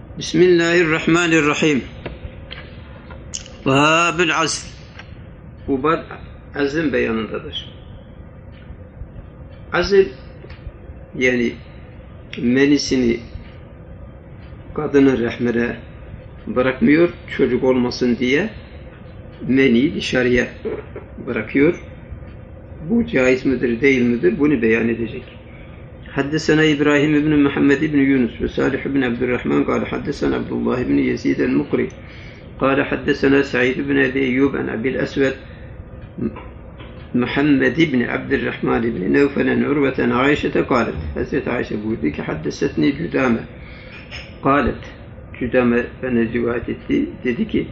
Bismillahirrahmanirrahim. Babül azl. Bu bab azlin beyanındadır. Azl yani menisini kadının rahmine bırakmıyor, çocuk olmasın diye meniyi dışarıya bırakıyor. Bu caiz midir, değil midir? Bunu beyan edecek. Haddesena İbrahim ibn Muhammed ibn Yunus ve Salih ibn Abdurrahman قال حدثنا عبد الله بن يزيد المقري قال حدثنا سعيد بن أبي أيوب عن أبي الأسود محمد بن عبد الرحمن بن نوفل عن عروة عن عائشة قالت Hazreti Ayşe buyurdu ki haddessetni Cüdame قالت Cüdame bana rivayet etti, dedi ki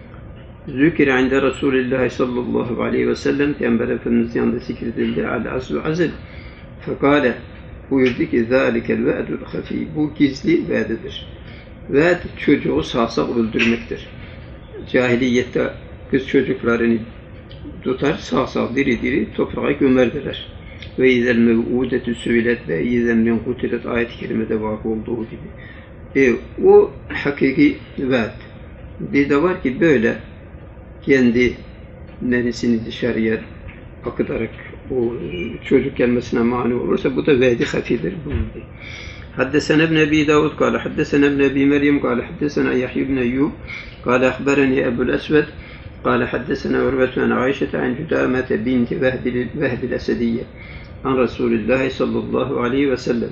Zükir inde Resulullah sallallahu aleyhi ve sellem Peygamber Efendimiz yanında zikredildi al-azlu azl fekale buyurdu ki zâlikel ve'dul hafî bu gizli ve'dedir. Ve'd çocuğu sağsak öldürmektir. Cahiliyette kız çocuklarını tutar sağsak diri diri toprağa gömerdiler. Ve izel mev'udetü süilet ve izel min kutilet ayet-i kerimede vakı olduğu gibi. O hakiki ve'd. Bir de var ki böyle kendi nenesini dışarıya akıtarak o çocuk gelmesine mani olursa bu da ve'di hafidir. Haddesena ibn Ebi Davud kâle haddesena ibn Ebi Meryem kâle haddesena Yahya ibn Eyyub kâle ahbereni Ebul Esved kâle haddesena Urvetu an Ayşete an Cüdâmete binti Vehdil Esediyye an Resulullah sallallahu aleyhi ve sellem.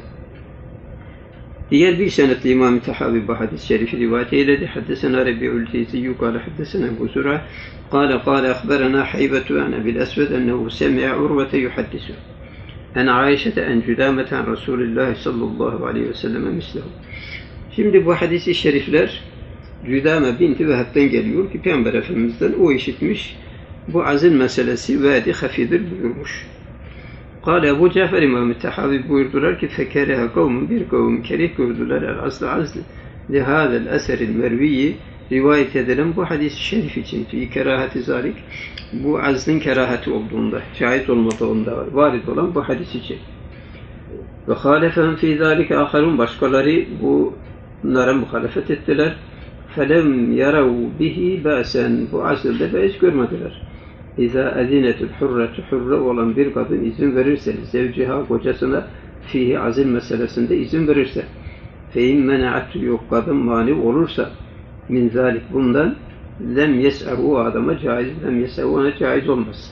Diğer bir senetli İmam-ı Tahavi bu hadis-i şerifi rivayet eyledi. Haddesena Rebi'ül Teyziyyü kâle haddesena Ebu Zura kâle ahberena Haybetu an Ebil Esved ennehu semi'a Urvete yuhaddisu en Ayşete en Cüdâmete an Resulullah sallallahu aleyhi ve selleme mislehu. Şimdi bu hadis-i şerifler Cüdâme binti Veheb'den geliyor ki Peygamber Efendimiz'den o işitmiş. Bu azil meselesi vâdi hafidir buyurmuş. Kâle Ebu Cafer İmam-ı Tahavi buyurdular ki fekereha kavmun bir kavim kerih gördüler el-aslı azli lihâzel eseril merviyi rivayet edilen bu hadis-i şerif için fi kerahati zalik bu azlin kerahati olduğunda caiz olmadığında var. Varid olan bu hadis için. Ve hâlefehum fî zâlike âkharun başkaları bunlara muhalefet ettiler. Felem yarav bihi ba'sen bu azlde beis görmediler. İza azinetul hurretu hurre olan bir kadın izin verirse zevciha kocasına fihi azil meselesinde izin verirse fe in mena'atu yok kadın mani olursa min zalik bundan lem yes'ahu adama caiz lem yes'ahu ona caiz olmaz.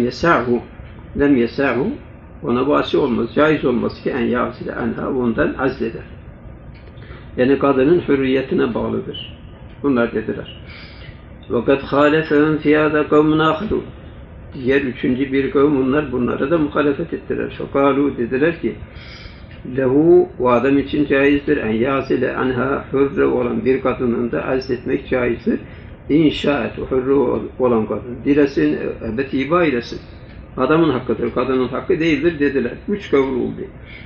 Lem yes'ahu ona vasi olmaz. Caiz olmaz ki en yasile anha ondan azleder. Yani kadının hürriyetine bağlıdır. Bunlar dediler. Vakat halefehum fi hâzâ kavmun âkhirûn. Diğer üçüncü bir kavim bunlara da muhalefet ettiler. Fekâlû dediler ki lehu o adam için caizdir en yâzile anha hürre olan bir kadının da azletmek caizdir. İnşaat hürre olan kadın dilesin ebetiba eylesin. Adamın hakkıdır, kadının hakkı değildir dediler. Üç kavul oldu.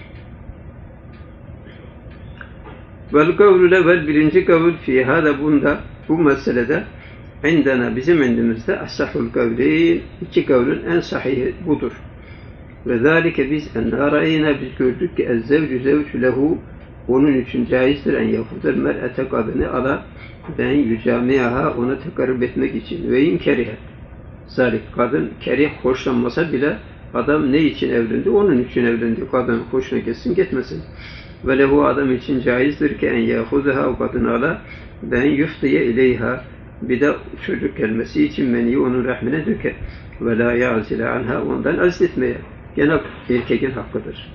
Vel kavlu level birinci kavul fi hâda bunda bu meselede indena bizim indimizde as-sahul kavleyn iki kavlün en sahihi budur. Ve zâlike biz ennârâyna biz gördük ki ezzevcü zevcü lehu onun için caizdir en yafudur mer'ete kadını ala ben yücamiyaha ona tekarrub etmek için ve in kerihe zâlik kadın kerih hoşlanmasa bile adam ne için evlendi? Onun için evlendi. Kadın hoşuna gitsin gitmesin. Ve lehu adam için caizdir ki en yahudaha o kadını ala ben yuftiye ileyha bir de çocuk gelmesi için meniyi onun rahmine döker. Ve la ya'zile anha ondan azletmeye. Gene erkeğin hakkıdır.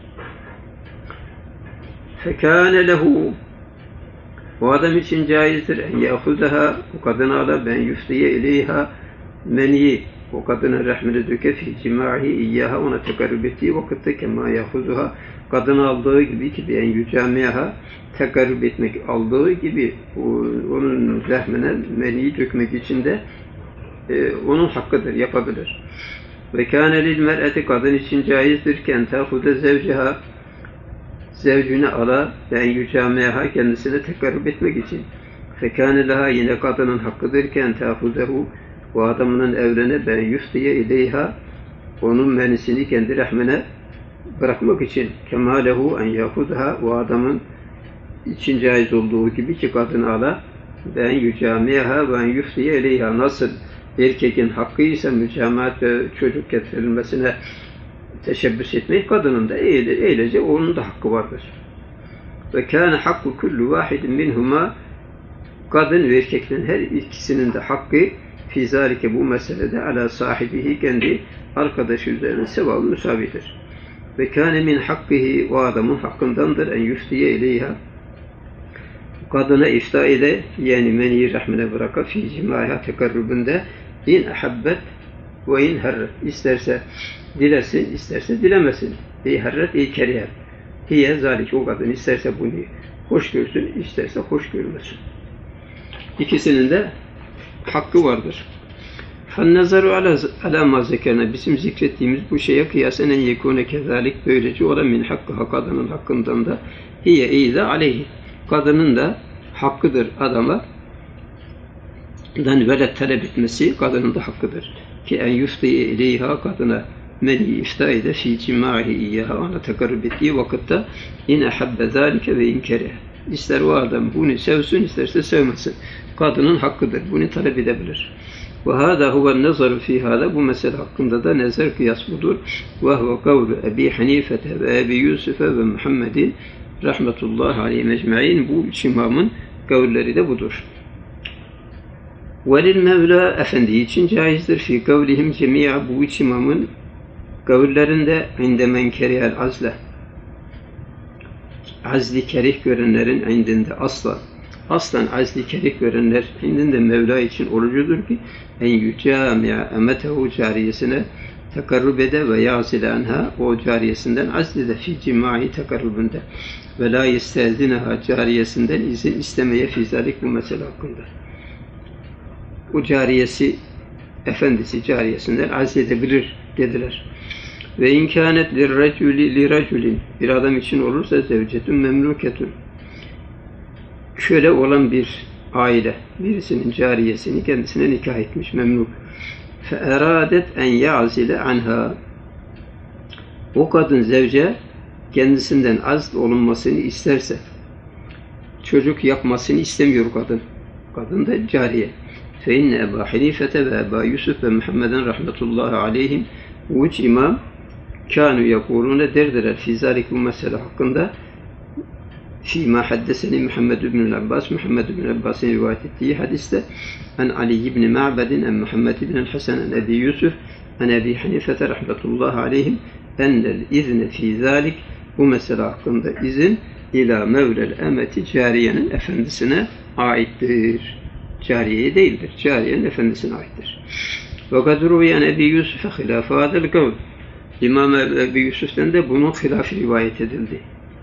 Fekâne lehu o adam için caizdir en ya'hudaha o kadını ala ben yuftiye ileyha meniyi o kadının rahmine döker fi cimahi iyyaha ona tekarrub ettiği vakitte kema ya'huduha kadını aldığı gibi ki ben yücamiyaha tekarrub etmek aldığı gibi onun rahmine meniyi dökmek için de onun hakkıdır, yapabilir. Ve kâne lil mer'eti kadın için caizdir ki en tâhude zevciha zevcüne ala ben yücamiyaha kendisine tekarrub etmek için. Fekâne leha yine kadının hakkıdır ki en tâhudehu o adamının evlene ben yuftiye ileyha onun menisini kendi rahmine bırakmak için kemâlehu en yâhudha o adamın için caiz olduğu gibi ki kadını ala ve en yücamiha ve en yuftiye ileyha, nasıl erkeğin hakkıysa mücamaat ve çocuk getirilmesine teşebbüs etmek, kadının da eylece onun da hakkı vardır. Ve kâne hakkı kullu vahidin minhuma, kadın ve erkeklerin her ikisinin de hakkı fî zâlike, bu meselede ala sahibihi, kendi arkadaşı üzerine sevabı müsavidir. Ve kâne min hakkihi, o adamın hakkındandır en yuftiye ileyha, kadına ifta ile, yani meni rahmine bıraka fî cimâiha tekarrubunda, in ahabbet ve in herret, isterse dilesin, isterse dilemesin. Ey herret, ey keriher. Hiye zâlik, o kadın isterse bunu hoş görsün, isterse hoş görmesin. İkisinin de hakkı vardır. فَالنَّزَرُ عَلَى مَا زَكَرْنَا, bizim zikrettiğimiz bu şeye kıyasen en yekûne kezalik, böylece o da min hakkı, kadının hakkından da hiye eyze aleyhi, kadının da hakkıdır adama velet talep etmesi, kadının da hakkıdır. Ki en yuftiye ileyha, kadına meni ifta ede fi cimâhi iyyaha, ona tekarrub ettiği vakitte in ahabbe zâlike ve in kereh, ister o adam bunu sevsin, isterse sevmesin, kadının hakkıdır, bunu talep edebilir. Ve hâdâ huven nezaru fî hâdâ, bu mesele hakkında da nezer, kıyas budur. Ve huve kavlu Ebi Hanifete ve Ebi Yusuf'e ve Muhammedin rahmetullahi aleyhi mecmaîn, bu üç imamın kavulleri de budur. Velil Mevla, efendi için caizdir fi kavlihim cemi'a, bu üç imamın kavullerinde inde men kerihel azle, azli kerih görenlerin indinde aslan azli kerih görenler indinde Mevla için orucudur ki en yücami'a emetehu, cariyesine tekarrub ede ve yazile anha, o cariyesinden azlide fi cimai tekarrubunda ve la yestezineha, cariyesinden izin istemeye fi zalik, bu mesele hakkında. O cariyesi, efendisi cariyesinden azledebilir dediler. Ve imkanet liraculin, bir adam için olursa zevcetun memluketun, köle olan bir aile birisinin cariyesini kendisine nikah etmiş, memluk. Fe eradet en yazile anha, o kadın zevce kendisinden azl olunmasını isterse, çocuk yapmasını istemiyor kadın da cariye. Fe inne Ebu Hanifete ve Ebu Yusuf ve Muhammeden rahmetullahi aleyhim, bu üç imam kânû yekulûne derdiler fî zâlik, bu mesele hakkında fîmâ haddeseni Muhammed ibn Abbas, Muhammed ibn Abbas'ın rivayet ettiği hadiste en Ali ibn Ma'bedin en Muhammed ibn Hasan en Ebi Yusuf en Ebi Hanifete rahmetullahi aleyhim ennel izne fî zâlik, bu mesele hakkında izin ila mevlel emeti, cariyenin efendisine aittir. Cariyeye değildir, cariyenin efendisine aittir. Ve kadruyen Ebi Yusuf'a hilâfâ adel kavl, İmam Ebi Yusuf'tan da bunun hilafı rivayet edildi.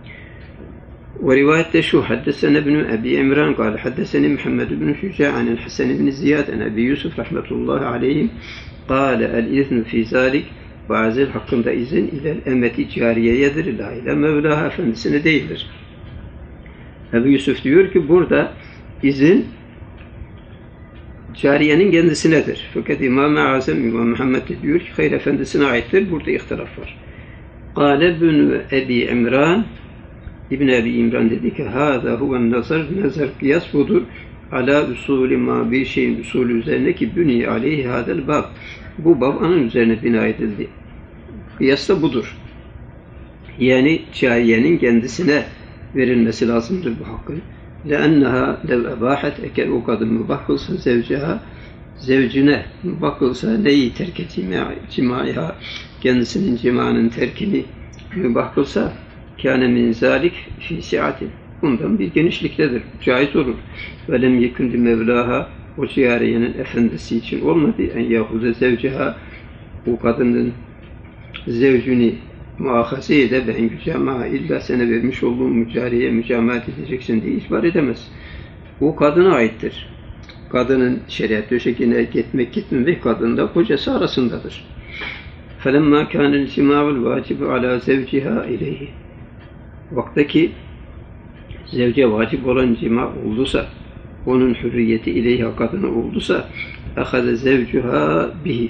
Ve rivayette şu: haddesene ibn Ebi İmran kâle haddeseni Muhammed ibn Şuca anel Hasan ibn Ziyad en Ebi Yusuf rahmetullahi aleyhim kâle el iznu fî zâlik, ve azil hakkında izin ilel emeti, cariyeyedir, la ile Mevlaha, efendisine değildir. Ebu Yusuf diyor ki burada izin cariyenin kendisinedir. Fakat İmam-ı Azam, İmam Muhammed diyor ki hayır, efendisine aittir. Burada ihtilaf var. Kâle ibn Ebi İmran, İbn Ebi İmran dedi ki hâzâ huven nazar, nazar kıyas budur. Ala usulü ma, bir şeyin usulü üzerine ki bünî aleyhi hâdel bab, bu bab onun üzerine bina edildi. Kıyas da budur. Yani cariyenin kendisine verilmesi lazımdır bu hakkın. لأنها لو أباحت, eğer o kadın mübah kılsa zevcine mübah kılsa neyi terk cimaiha, kendisinin cimanın terkini mübah kılsa kâne min zâlik fî si'atin, bundan bir genişliktedir, caiz olur. Ve lem yekun li mevlaha, o cariyenin efendisi için olmadı en yahuze zevciha, bu kadının zevcini muahaze ede ben gücama illa sana vermiş olduğum mücariye mücamaat edeceksin diye ihbar edemez. Bu kadına aittir. Kadının şeriat döşekine gitmemek kadında kocası arasındadır. فَلَمَّا كَانَ الْجِمَاعُ الْوَاجِبُ عَلَى زَوْجِهَا اِلَيْهِ, vaktaki zevce vacip olan cima olduysa, onun hürriyeti ileyha, kadına olduysa اَخَذَ زَوْجُهَا بِهِ,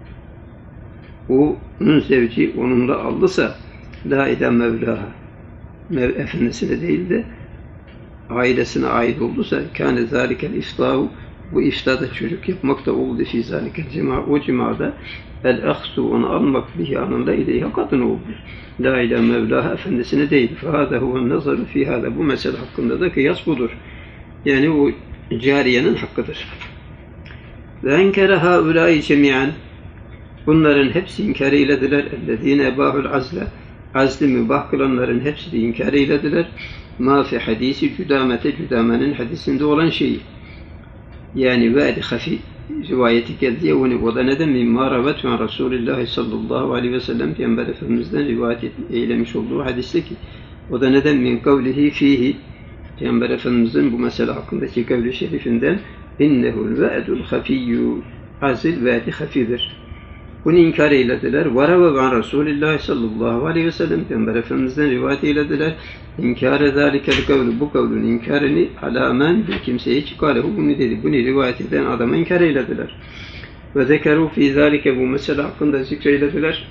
onun zevci onunla aldısa la ile Mevlaha, efendisine değil de ailesine ait olduysa kâne zâlikel iftâhu, bu iftada çocuk yapmak da oldu fî zâlikel cima, o cimada el ahsu, onu almak bihi anında ileyha, kadın oldu. La ile Mevlaha, efendisine değil. Fehâdâ huven nazaru fî hâdâ, bu mesele hakkında da kıyas budur. Yani o cariyenin hakkıdır. Ve enkere haulâi cemiyen, bunların hepsi inkar eylediler. Ellezîne ebâhul azle, azli mübah kılanların hepsi de inkar eylediler. Ma fi hadisi cüdâmete, cüdâmenin hadisinde olan şeyi. Yani vâdi hafi rivayeti geldi. O da neden? Mimma ravetü an Resulullah sallallahu aleyhi ve sellem, Peygamber Efendimiz'den rivayet eylemiş olduğu hadiste ki, o da neden? Min kavlihi fihi, Peygamber Efendimiz'in bu mesele hakkındaki kavli şerifinden, innehul vâdul hafiyyû, azil vâdi hafidir. Bunu inkar eylediler. Varave an Resulullah sallallahu aleyhi ve sellem, Peygamber Efendimiz'den rivayet eylediler. İnkar edâlikel kavlu, bu kavlun inkarını alâmen, bir kimseye çıkarıhu, bunu dedi. Bunu rivayet eden adama inkar eylediler. Ve zekerû fî zâlike, bu mesele hakkında zikreylediler.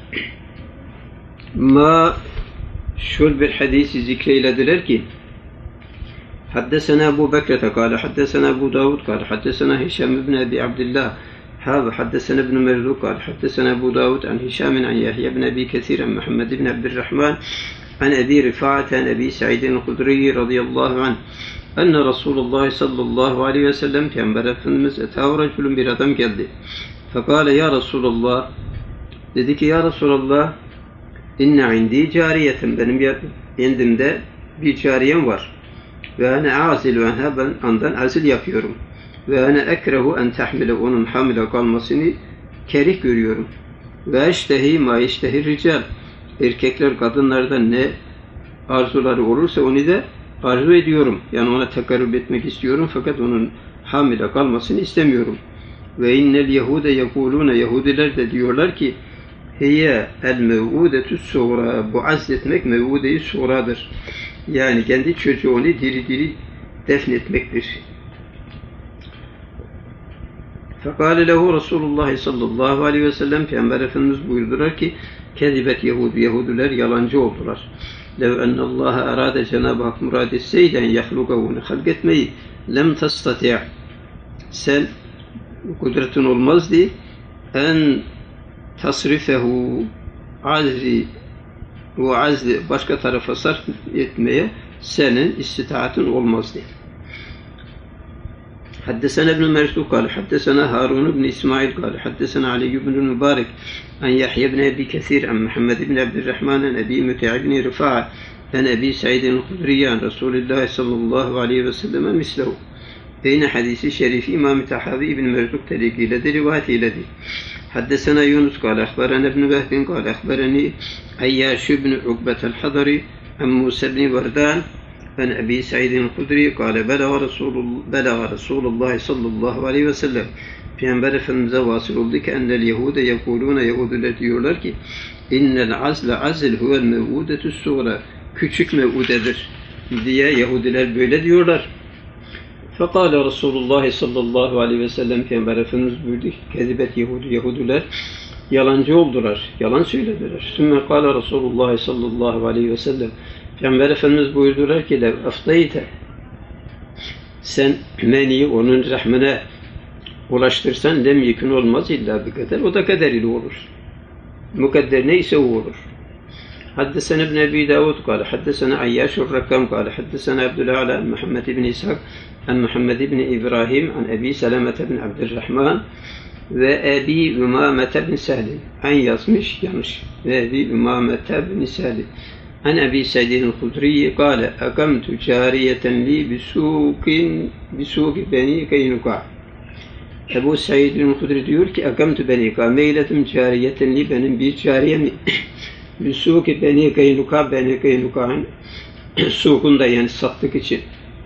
Ma, şöyle bir hadisi zikreylediler ki, حدثنا أبو بكرة قال حدثنا أبو داود قال حدثنا هشام بن أبي عبد الله حدثنا ابن مرزوق قال حدثنا أبو داود عن هشام عن يحيى بن أبي كثير عن محمد بن عبد الرحمن عن أبي رفاعة عن أبي سعيد الخدري رضي الله عنه أن رسول الله صلى الله عليه وسلم Peygamber Efendimiz etâhu racülün, bir adam geldi. Fekâle ya Resulallah, dedi ki ya Resulallah, inne indi cariyeten, benim indimde bir cariyem var. Ve ene azilu enha, ben ondan azil yapıyorum. Ve ene ekrehu en tahmile, onun hamile kalmasını kerih görüyorum. Ve eştehi ma eştehi rical, erkekler kadınlardan ne arzuları olursa onu da arzu ediyorum. Yani ona tekarrub etmek istiyorum, fakat onun hamile kalmasını istemiyorum. Ve innel yehude yekulune, Yahudiler de diyorlar ki, hiye el mev'udetü suğra, bu azletmek mev'ude-i suğradır. Yani kendi çocuğunu diri diri defnetmektir. Fekâle lehu Resulullah sallallahu aleyhi ve sellem, Peygamber Efendimiz buyurdular ki, kezibet Yahudi, Yahudiler yalancı oldular. Lev ennallâhe erâde, Cenab-ı Hak murad etseyden yahlukavunu, halk etmeyi, lem tastati', sen kudretin olmazdı, en tasrifehu azri ve azli, başka tarafa sarf etmeye senin istitaatın olmazdı. حدثنا ابن مرزوق قال حدثنا هارون بن إسماعيل قال حدثنا علي بن المبارك عن يحيى بن أبي كثير عن محمد بن عبد الرحمن عن أبي متع بن رفاعة عن أبي سعيد الخدري عن رسول الله صلى الله عليه وسلم مثله. بين حديث الشريف إمام تحاوي بن مرزوق تلقي لدي رواية لدي. حدثنا يونس قال أخبرنا ابن وهب قال أخبرني عياش بن عقبة الحضري عن موسى بن وردان عن أبي سعيد الخدري قال بلغ رسول الله صلى الله عليه وسلم, Peygamber Efendimiz'e vasıl oldu ki ennel Yahude yekulune, Yahudiler diyorlar ki innel azle azl huvel mev'udetü suğra, küçük mev'udedir diye Yahudiler böyle diyorlar. Fekâle Resulullah sallallahu aleyhi ve sellem, Peygamber Efendimiz buyurdu ki kezibet Yahudi, Yahudiler yalancı oldular, yalan söylediler. Sümme kâle Resulullah sallallahu aleyhi ve sellem, Peygamber Efendimiz buyurdular ki lev aftayte, sen meniyi onun rahmine ulaştırsan lem yekun olmaz illa bir kader, o da kader ile olur. Mukadder neyse o olur. Haddesena ibn Ebi Davud kâle haddesena Ayyaşur Rakam kâle haddesena Abdülâla Muhammed ibn İshak an Muhammed ibn İbrahim an Ebi Selamete ibn Abdurrahman ve Ebi Ümamete ibn Salim. An yazmış yanlış. Ve Ebi Ümamete ibn Salim. An Ebi Said'in Hudri'yi kâle akamtu cariyeten li bisuki beni Kaynuka. Ebu Said'in Hudri diyor ki akamtu beni kameyletim cariyeten li, benim bir cariyemi bisuki beni Kaynuka, beni Kaynuka'nın sukunda, yani sattık için.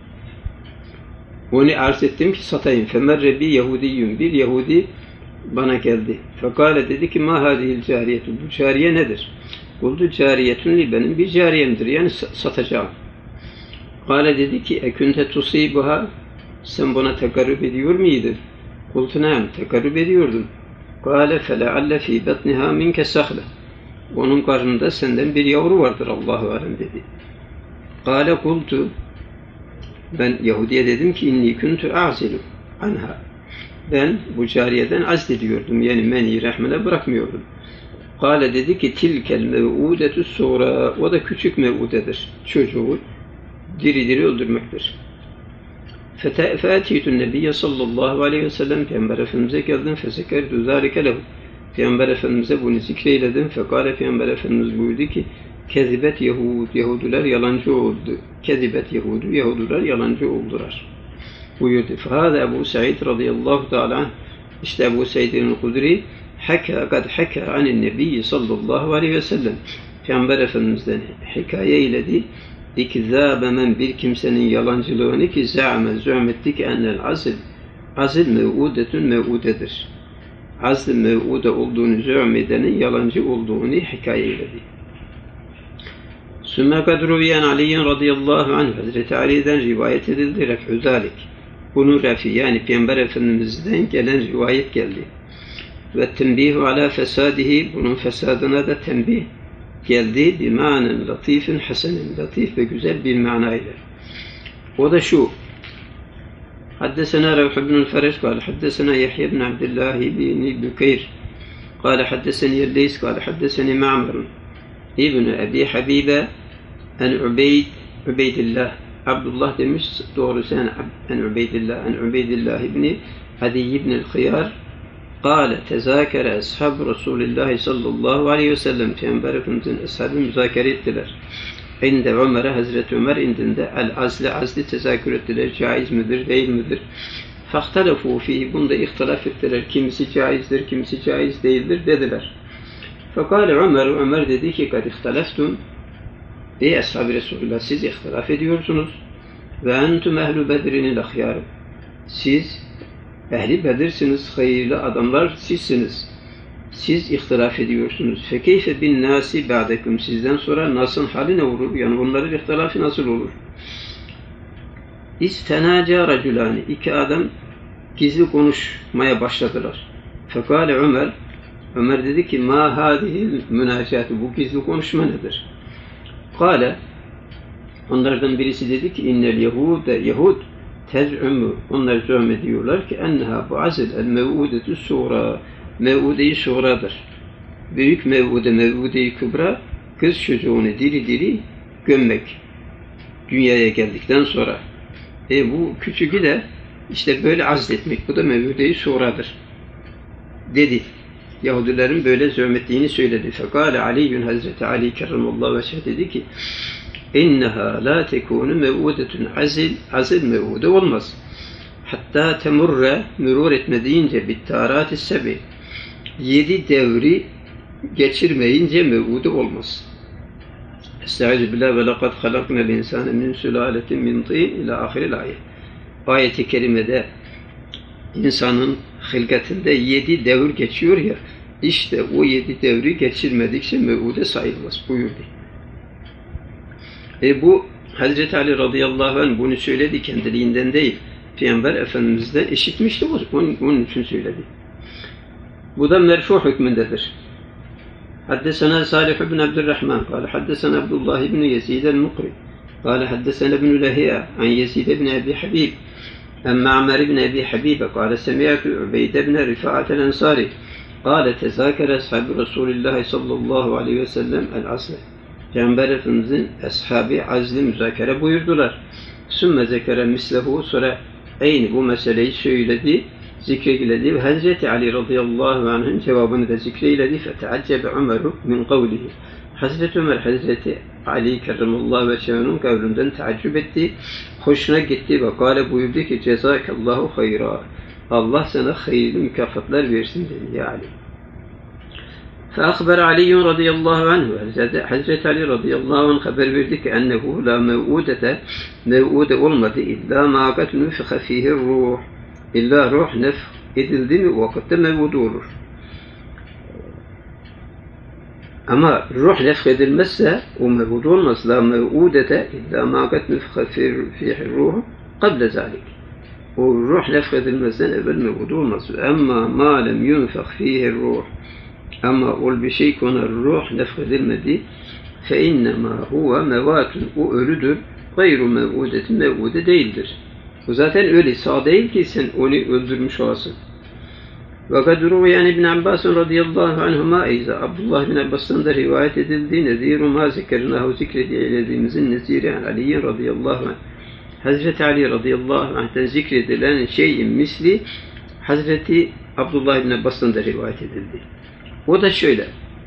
Onu arz ettim ki satayım. Femerre bi Yahudiyyum, bir Yahudi bana geldi. Fekale dedi ki ma hadihil cariyetu, bu cariye nedir? Kuldu cariyetun li, benim bir cariyemdir, yani satacağım. Kale dedi ki ekünte tusibuha, sen buna tekarrub ediyor muydun? Kultu neam, tekarrub ediyordum. Kale felealle fi batniha minke sahle, onun karnında senden bir yavru vardır, Allahu alem dedi. Kale kultu, Ben Yahudi'ye dedim ki inni kuntu a'zilu anha. Ben bu cariyeden azlediyordum. Yani meni rahmine bırakmıyordum. Kale dedi ki tilkel mev'udetü sonra. O da küçük mev'udedir. Çocuğu diri diri öldürmektir. Fetiyetün nebiyye sallallahu aleyhi ve sellem Peygamber Efendimiz'e geldim. Fezekerdu zâlike lehu. Peygamber Efendimiz'e bunu zikreyledim. Fekale Peygamber Efendimiz buyurdu ki kezibet Yahud. Yahudiler yalancı oldu. Kezibet Yahudu. Yahudiler yalancı oldular. Buyurdu. Fehâde Ebu Said radıyallahu teâlâ işte Ebu Said'in Kudri kad heka anin nebiyyi sallallahu aleyhi ve sellem Peygamber Efendimiz'den hikaye eyledi. İkzâbe men bir kimsenin yalancılığını ki zâme zü'metti ki ennel azil mev'udetün mev'udedir. Azl mev'ude olduğunu zü'medenin yalancı olduğunu hikaye eyledi. Sümme kad ruviyen Ali'yen radıyallahu anh Hazreti Ali'den rivayet edildi ref'ü zâlik. Bunun refi yani Peygamber Efendimiz'den gelen rivayet geldi. Ve tembihu ala fesadihi bunun fesadına da tembih geldi bir manen latifin hasenin latif ve güzel bir manayla. O da şu. Haddesena Revh ibn el-Fereç kâle haddesena Yahya ibn Abdullah ibn Bukeyr kâle haddeseni Yerleys kâle haddeseni Ma'mr ibn Ebi Habibe en Ubeydillah Abdullah demiş doğru sen en Ubeydillah ibn Adi ibn el-Khiyar قال tezâkere ashab Resulullah sallallahu aleyhi ve sellem Peygamber Efendimiz'in ashabı müzakere ettiler. İnde Ömer'e Hazreti Ömer indinde azli tezakür ettiler. Caiz midir, değil midir? Fahtalefu fihi bunda ihtilaf ettiler. Kimisi caizdir, kimisi caiz değildir dediler. Fekâle Ömer dedi ki kad ihtilaftum ey ashab-ı Resulullah siz ihtilaf ediyorsunuz. Ve entum ehlu bedrinil ahyâr. Siz Ehli Bedir'siniz, hayırlı adamlar sizsiniz. Siz ihtilaf ediyorsunuz. Fekeyfe bin nasi ba'dekum sizden sonra nasın hali ne olur? Yani onların ihtilafı nasıl olur? İstenaca raculani iki adam gizli konuşmaya başladılar. Fekale Ömer dedi ki ma hadihil münacatı bu gizli konuşma nedir? Kale onlardan birisi dedi ki innel Yahud tez'umu onlar zöhm diyorlar ki enneha bu azil el mev'udetü suğra mev'ude-i suğradır. Büyük mev'ude-i kübra kız çocuğunu diri diri gömmek dünyaya geldikten sonra. Bu küçüğü de işte böyle azletmek bu da mev'ude-i suğradır dedi. Yahudilerin böyle zöhmettiğini söyledi. Fekale Ali'yün Hazreti Ali kerramallahu veçheh dedi ki İnneha la tekunu mev'udetun azil mev'ude olmaz. Hatta temurre mürur etme deyince bittârâti sebi 7 devri geçirmeyince mev'ude olmaz. Estaizu billah ve lekad halaknel insâne min sülâletin min tîn ila ahiril ayet. Ayet-i kerimede insanın hılkatinde 7 devir geçiyor ya işte o 7 devri geçirmedikçe mev'ude sayılmaz buyurdu. Bu Hazreti Ali radıyallahu anh bunu söyledi kendiliğinden değil. Peygamber Efendimiz'den işitmişti onun için söyledi. Bu da merfu hükmündedir. Haddesena Salih ibn Abdurrahman kâle haddesena Abdullah ibn Yezid el-Mukri kâle haddesena ibn Lahiya an Yezid ibn Ebi Habib en Ma'mer ibn Ebi Habibe kâle semi'atu Ubeyde ibn Rifa'at el-Ensari kâle tezâkere ashab-ı Resulullah sallallahu aleyhi ve sellem el-asle Peygamber Efendimiz'in ashabı azli müzakere buyurdular. Sümme zekere mislehu sonra aynı bu meseleyi söyledi, zikreyledi ve Hazreti Ali radıyallahu anh'ın cevabını da zikreyledi. Feteaccebe Ömer'u min kavlihi. Hazreti Ömer Hazreti Ali kerramallahu veçhâ'nın kavlinden teaccüp etti, hoşuna gitti ve kâle buyurdu ki cezakallahu hayra. Allah sana hayırlı mükafatlar versin dedi ya Ali. فأخبر علي رضي الله عنه Hazreti Ali radıyallahu anh haber verdi ki ennehu la mev'ude olmadı illa ma kad nüfhe fihi ruh illa ruh nefh edildi mi vakitte mev'ude olur. Ama ruh nefh edilmezse o mev'ude olmaz. La mev'udete illa ma kad nüfhe fihi ruh qabla zalik. O ruh nefh edilmezden evvel mev'ude olmaz. Ama ma lem yunfeh fihi ruh ama ol bir şey konu ruh nefredilmedi fe innema huve mevatun o ölüdür gayru mev'udetin mev'ude değildir. Bu zaten öyle sağ değil ki sen onu öldürmüş olasın. Fakat ruviyen İbn Abbas radıyallahu anhuma Abdullah bin Abbas'tan da rivayet edildiği neziru ma zekernahu zikrediğimizin neziri Ali radıyallahu anh. Hazreti Ali radıyallahu anh'ten zikredilen şeyin misli Hazreti Abdullah bin Abbas'tan da rivayet edildi. O da şöyle.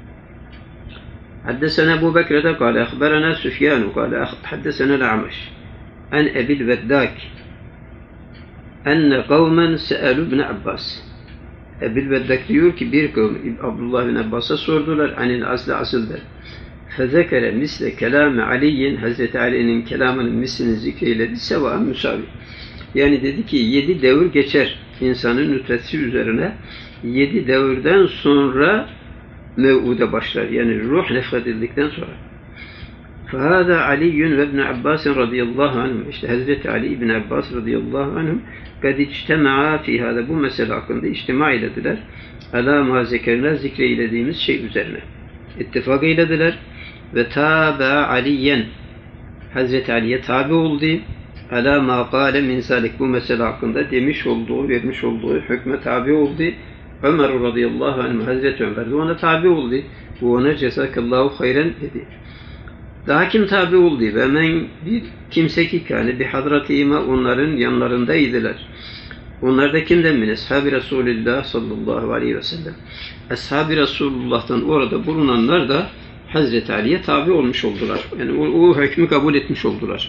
حدثنا أبو بكر قال أخبرنا سفيان قال حدثنا الأعمش عن أبي الوداك أن قوما سألوا ابن عباس. Ebil Veddak diyor ki bir kavim Abdullah bin Abbas'a sordular anil aslı asıldır. Fezekere misle kelame Ali'nin Hazreti Ali'nin kelamının mislini zikreyledi sevaen müsavi. Yani dedi ki 7 devir geçer insanın nütresi üzerine. 7 devirden sonra mev'ude başlar. Yani ruh nefredildikten sonra. فَهَذَا عَلِيٌّ وَابْنَ عَبَّاسٍ رَضِيَ اللّٰهُ عَنْهُمْ. İşte Hazreti Ali İbn Abbas radıyallahu anhum قَدْ اِجْتَمَعَا فِي هَذَا. Bu mesele hakkında içtima eylediler. عَلَى مَا زِكَرْنَا zikreylediğimiz şey üzerine. İttifak eylediler. Ve تَابَا عَلِيًّا. Hazreti Ali'ye tabi oldu. عَلَى مَا قَالَ مِنْ ذَلِكَ. Bu mesele hakkında demiş olduğu, vermiş olduğu hükme tabi oldu. Ömer radıyallahu anh Hazreti Ömer de ona tabi oldu. Bu ona cezakallahu hayran dedi. Daha kim tabi oldu? Ve men bir kimse ki kâne bi hadratihime onların yanlarındaydılar. Onlar da kimden min? Ashab-ı Resulullah sallallahu aleyhi ve sellem. Ashab-ı Resulullah'tan orada bulunanlar da Hazreti Ali'ye tabi olmuş oldular. Yani o hükmü kabul etmiş oldular.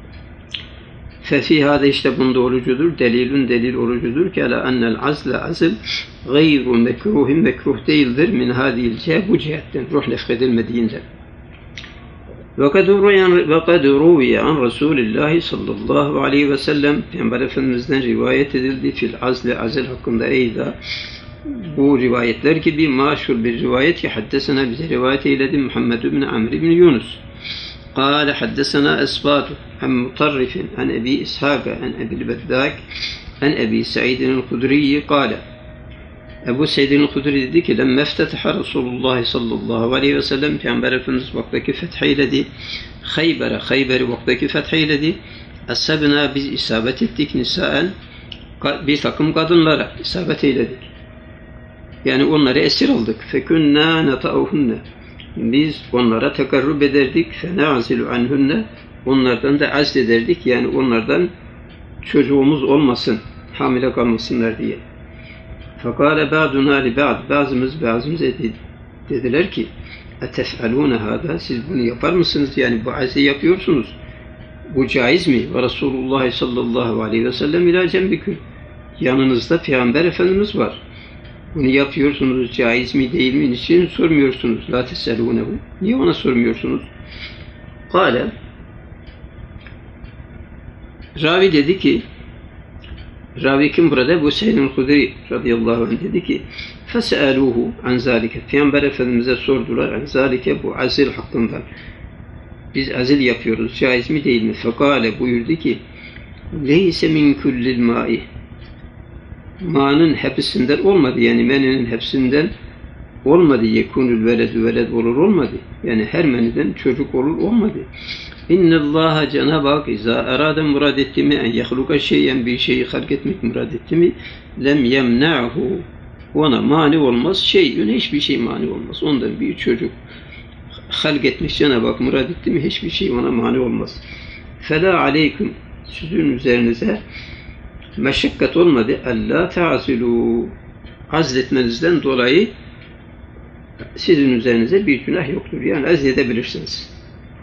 Fefi hâde işte bunda orucudur. Delil orucudur ki ala ennel azle azl gayru mekruhin mekruh değildir min hadil cihe bu cihetten ruh nefredilmediğinden. وَقَدْ رُوِيَ عَنْ رَسُولِ اللّٰهِ sallallahu aleyhi ve sellem Peygamber Efendimiz'den rivayet edildi fil azli azil hakkında eyda bu rivayetler gibi maşhur bir rivayet ki haddesena bize rivayet eyledi Muhammed ibn Amr ibn Yunus قال حدثنا أسباط عن مطرف عن أبي إسحاق عن أبي البداك عن أبي سعيد الخدري قال Ebu Seyyid'in Hudri dedi ki lemme iftetaha Resulullah sallallahu aleyhi ve sellem Peygamber Efendimiz vaktaki fetheyledi. Hayber'i vaktaki fetheyledi. Esebna biz isabet ettik nisaen bir takım kadınlara isabet eyledik. Yani onları esir aldık. Fekünna neta'uhunne. Biz onlara tekarrub ederdik. Fene'azilu anhunne. Onlardan da azlederdik. Yani onlardan çocuğumuz olmasın, hamile kalmasınlar diye. Fakale ba'duna li ba'd. Bazımız dediler ki etef'alûne hâdâ. Siz bunu yapar mısınız? Yani bu azli yapıyorsunuz. Bu caiz mi? Ve Resulullah sallallahu aleyhi ve sellem ilâ cembiküm. Yanınızda Peygamber Efendimiz var. Bunu yapıyorsunuz. Caiz mi değil mi? Niçin sormuyorsunuz? La tes'alûnehu. Niye ona sormuyorsunuz? Kâle. Ravi dedi ki Ravi kim burada? Bu Seyyid-i Hudri radıyallahu anh dedi ki فَسَأَلُوهُ عَنْ ذَٰلِكَ Peygamber Efendimiz'e sordular عَنْ ذَٰلِكَ bu azil hakkında. Biz azil yapıyoruz. Caiz mi değil mi? Fekale buyurdu ki لَيْسَ مِنْ كُلِّ الْمَائِ Ma'nın hepsinden olmadı. Yani meninin hepsinden olmadı. Yekunul veled olur olmadı. Yani her meniden çocuk olur olmadı. İnnallâhe Cenab-ı Hak izâ erâde murad etti mi en yehluka şeyen bir şeyi halk etmek murad etti mi lem yemna'hu ona mani olmaz şeyün hiçbir şey mani olmaz. Ondan bir çocuk halk etmiş Cenab-ı Hak murad etti mi hiçbir şey ona mani olmaz. Fela aleyküm sizin üzerinize meşakkat olmadı. Allâ ta'zilû azletmenizden dolayı sizin üzerinize bir günah yoktur. Yani azledebilirsiniz.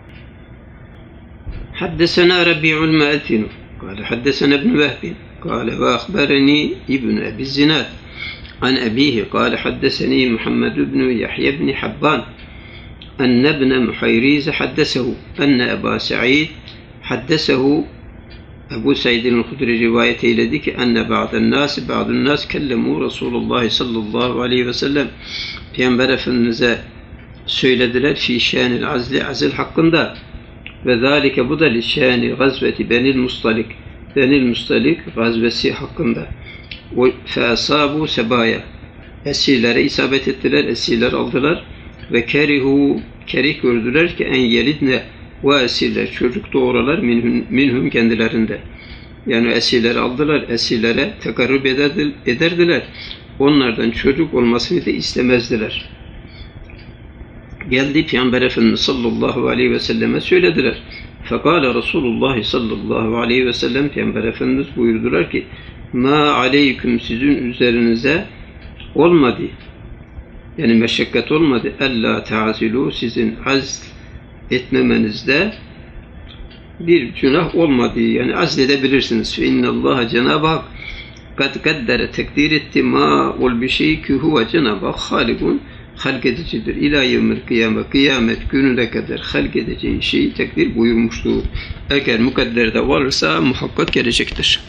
حدثنا ربيع المؤذن قال حدثنا ابن وهب قال وأخبرني ابن أبي الزناد عن أبيه قال حدثني محمد بن يحيى بن حبان أن ابن محيريز حدثه أن أبا سعيد حدثه أبو سعيد الخدري رواية إليك أن بعض الناس كلموا رسول الله صلى الله عليه وسلم Peygamber Efendimiz'e söylediler fi şânil azil hakkında. Ve zâlike bu da li şâni gazveti Benil Mustalik gazvesi hakkında. Feasâbu sebâya. Esirlere isabet ettiler, esirler aldılar. Ve kerih gördüler ki en yelidne O esirler çocuk doğuralar minhum kendilerinde. Yani esirleri aldılar, esirlere tekarrub ederdiler. Onlardan çocuk olmasını da istemezdiler. Geldi Peygamber Efendimiz sallallahu aleyhi ve selleme söylediler. Fekale Resulullah sallallahu aleyhi ve sellem, Peygamber Efendimiz buyurdular ki, ma aleyküm, sizin üzerinize olmadı, yani meşakkat olmadı, ella ta'zilu, sizin azl etmemenizde bir günah olmadı, yani azledebilirsiniz. Fe innallaha, Cenab-ı Hak kad kaddere, tekdir etti, ma ol bir şey ki huve, Cenab-ı Hak halikun, halk edicidir. İlâ yevmil kıyamet, kıyamet gününe kadar halk edeceği şeyi tekdir buyurmuştur. Eğer mukadderde varsa muhakkak gelecektir.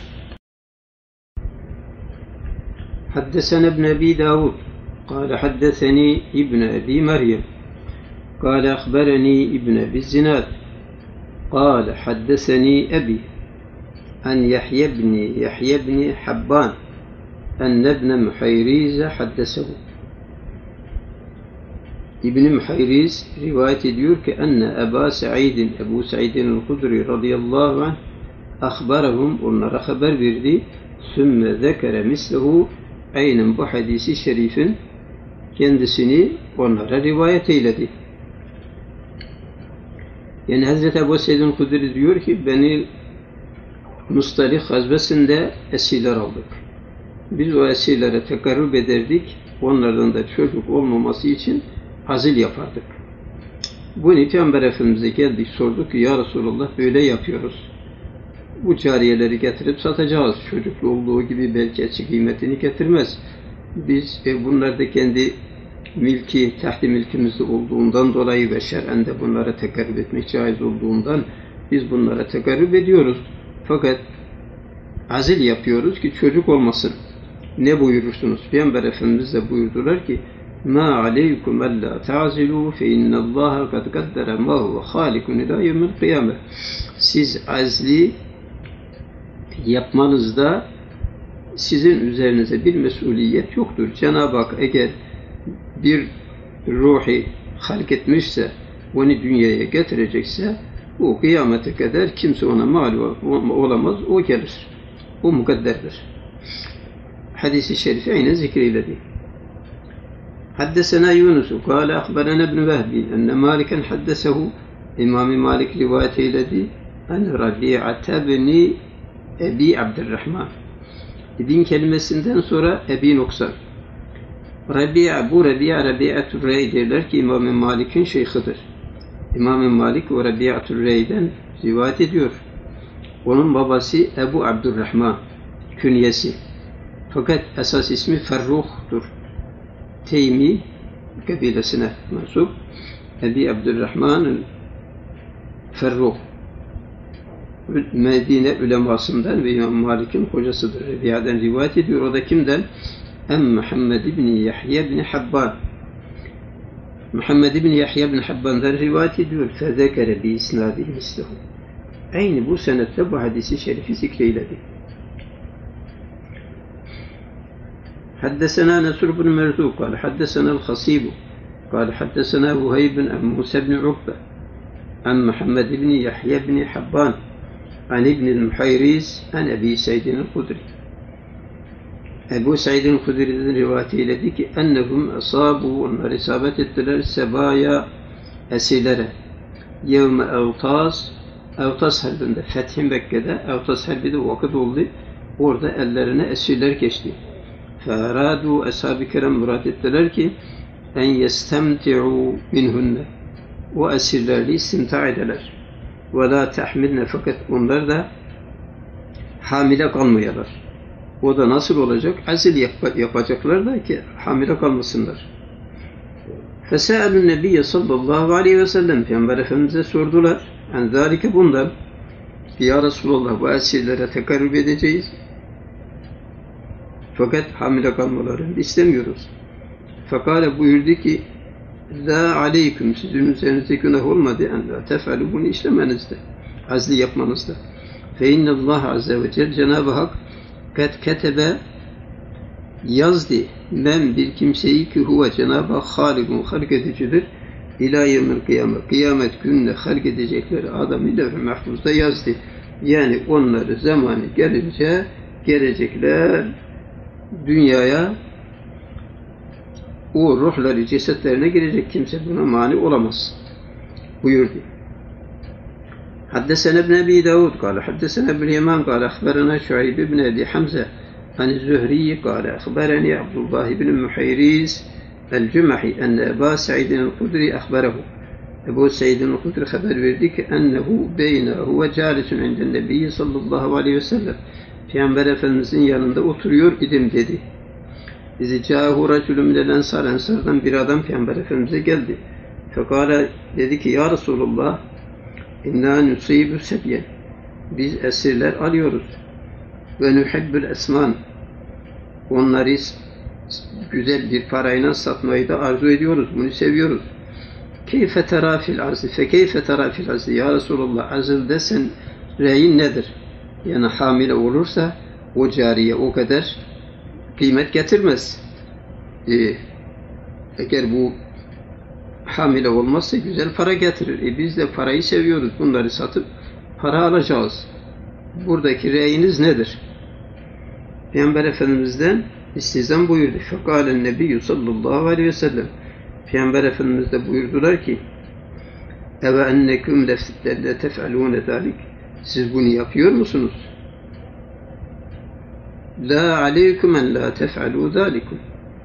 Haddesena ibn Abi Davud قال حدثني ابن أبي مريم قال أخبرني ابن أبي الزناد قال حدثني أبي عن يحيى بن حبان أن ابن محيريز حدثه. İbn-i Muhayriz rivayet ediyor ki enne Ebu Sa'id'in el-Hudri radıyallahu anh akhbarahum, onlara haber verdi. Sümme zekere mislehu, aynen bu hadisi şerifin kendisini onlara rivayet eyledi. Yani Hazreti Ebu Sa'id'in el-Hudri diyor ki beni Mustalik gazvesinde esirler aldık. Biz o esirlere tekarrub ederdik. Onlardan da çocuk olmaması için azil yapardık. Bunu Peygamber Efendimiz'e geldik, sorduk ki ya Resulullah böyle yapıyoruz. Bu cariyeleri getirip satacağız. Çocuklu olduğu gibi belki açık kıymetini getirmez. Biz bunlar da kendi milki, tahti milkimizde olduğundan dolayı ve şer'en de bunlara tekarrub etmek caiz olduğundan biz bunlara tekarrub ediyoruz. Fakat azil yapıyoruz ki çocuk olmasın. Ne buyurursunuz? Peygamber Efendimiz de buyurdular ki مَا عَلَيْكُمْ أَلَّا تَعْزِلُوا فَاِنَّ اللّٰهَ قَدْ قَدَّرَ مَا هُوَ خَالِقٌ اِلَى يَوْمِ الْقِيَامَةِ. Siz azli yapmanızda sizin üzerinize bir mesuliyet yoktur. Cenab-ı Hak eğer bir ruhi halk etmişse, onu dünyaya getirecekse, o kıyamete kadar kimse ona mal olamaz, o gelir. O mukadderdir. Hadis-i şerifi aynen zikreyledi. Haddesena Yunus kâle ahberena ibn Vehbi enne Maliken haddesehu, İmam-ı Malik rivayet eyledi en Rabi'ate bni Ebi Abdurrahman. İbn kelimesinden sonra Ebi noksan. Rabi'atul Rey derler ki İmam-ı Malik'in şeyhidir. İmam-ı Malik o Rabi'atul Rey'den rivayet ediyor. Onun babası Ebu Abdurrahman, künyesi. Fakat esas ismi Ferruh'tur. Teymi kabilesine mensup. Ebi Abdurrahman Ferruh. Medine ulemasından ve İmam Malik'in kocasıdır. Rabi'adan rivayet ediyor. O da kimden? Muhammed ibn Yahya ibn Habban. Muhammed ibn Yahya ibn Habban'dan rivayet ediyor. Fezekere bi isnadi mislehu. Aynı bu senette bu hadisi şerifi zikreyledi. حدثنا نصر بن مرزوق قال حدثنا الخصيب قال حدثنا وهيب عن موسى بن عقبة عن محمد بن يحيى بن حبان عن ابن المحيريز عن أبي سعيد الخدري. Ebu Sa'id'in Hudri'den rivayet eyledi ki ennehum asabu, onlar isabet ettiler sebaya, esirlere, yevme Evtas harbinde, Fethi Mekke'de Evtas harbi de vakit oldu, orada ellerine esirler geçti. Feradu, ashab-ı kiram murad ettiler ki en yestemti'u minhunne, o esirlerle istimta ederler ve la tahmilne, fakat onlar da hamile kalmayalar. O da nasıl olacak? Azil yapacaklar da ki hamile kalmasınlar. Fesâelûn Nebiyye sallallahu aleyhi ve sellem, Peygamber Efendimiz'e sordular. En zâlike bundan. Ya Resulallah, bu esirlere tekarrub edeceğiz. Fakat hamile kalmalarını istemiyoruz. Fekâle buyurdu ki lâ aleyküm, sizin üzerinizde günah olmadı en lâ tef'alû, bunu işlemenizde, azli yapmanızda. Fe innallâhe azze ve celle, Cenab-ı Hak kad ketebe yazdı men bir kimseyi ki huve Cenab-ı Hak halikun, halk edicidir. İlâ yevmil kıyamet. Kıyamet gününe halk edecekleri adamı levh-i mahfuzda yazdı. Yani onları zamanı gelince gelecekler dünyaya, o ruhları cesetlerine girecek, kimse buna mani olamaz buyurdu. Haddesene ibn Ebi Davud kâle haddesene ibn Yaman kâle akhberena Şuayb ibn Ebi Hamza an Zühri kâle akhbereni Abdullah ibn Muhayriz el-Cümahi enne Ebu Sa'id el-Hudri akhberehu. Ebu Sa'id el-Hudri haber verdi ki ennehu beyne huve calisun inden Nebi sallallahu aleyhi ve sellem. Peygamber Efendimizin yanında oturuyor idim dedi. İzi câhu racülü minel ensar, ensardan bir adam Peygamber Efendimiz'e geldi. Fekâle dedi ki ya Resulullah inna nusîbü sebyen, biz esirler alıyoruz ve nuhibbül esman, onları güzel bir parayla satmayı da arzu ediyoruz, bunu seviyoruz. Keyfe terâ fil arzi, fekeyfe terâ fil arzi ya Resulullah, azilde sen reyin nedir? Yani hamile olursa o cariye o kadar kıymet getirmez. Eğer bu hamile olmazsa güzel para getirir. Biz de parayı seviyoruz. Bunları satıp para alacağız. Buradaki reyiniz nedir? Peygamber Efendimiz'den istizam buyurdu. Fekâlen nebiyyü sallallahu aleyhi ve sellem. Peygamber Efendimiz de buyurdular ki eve enneküm leftitlerde tef'alûne zâlik. Siz bunu yapıyor musunuz? La aleyküm en la tef'alû zâlikum.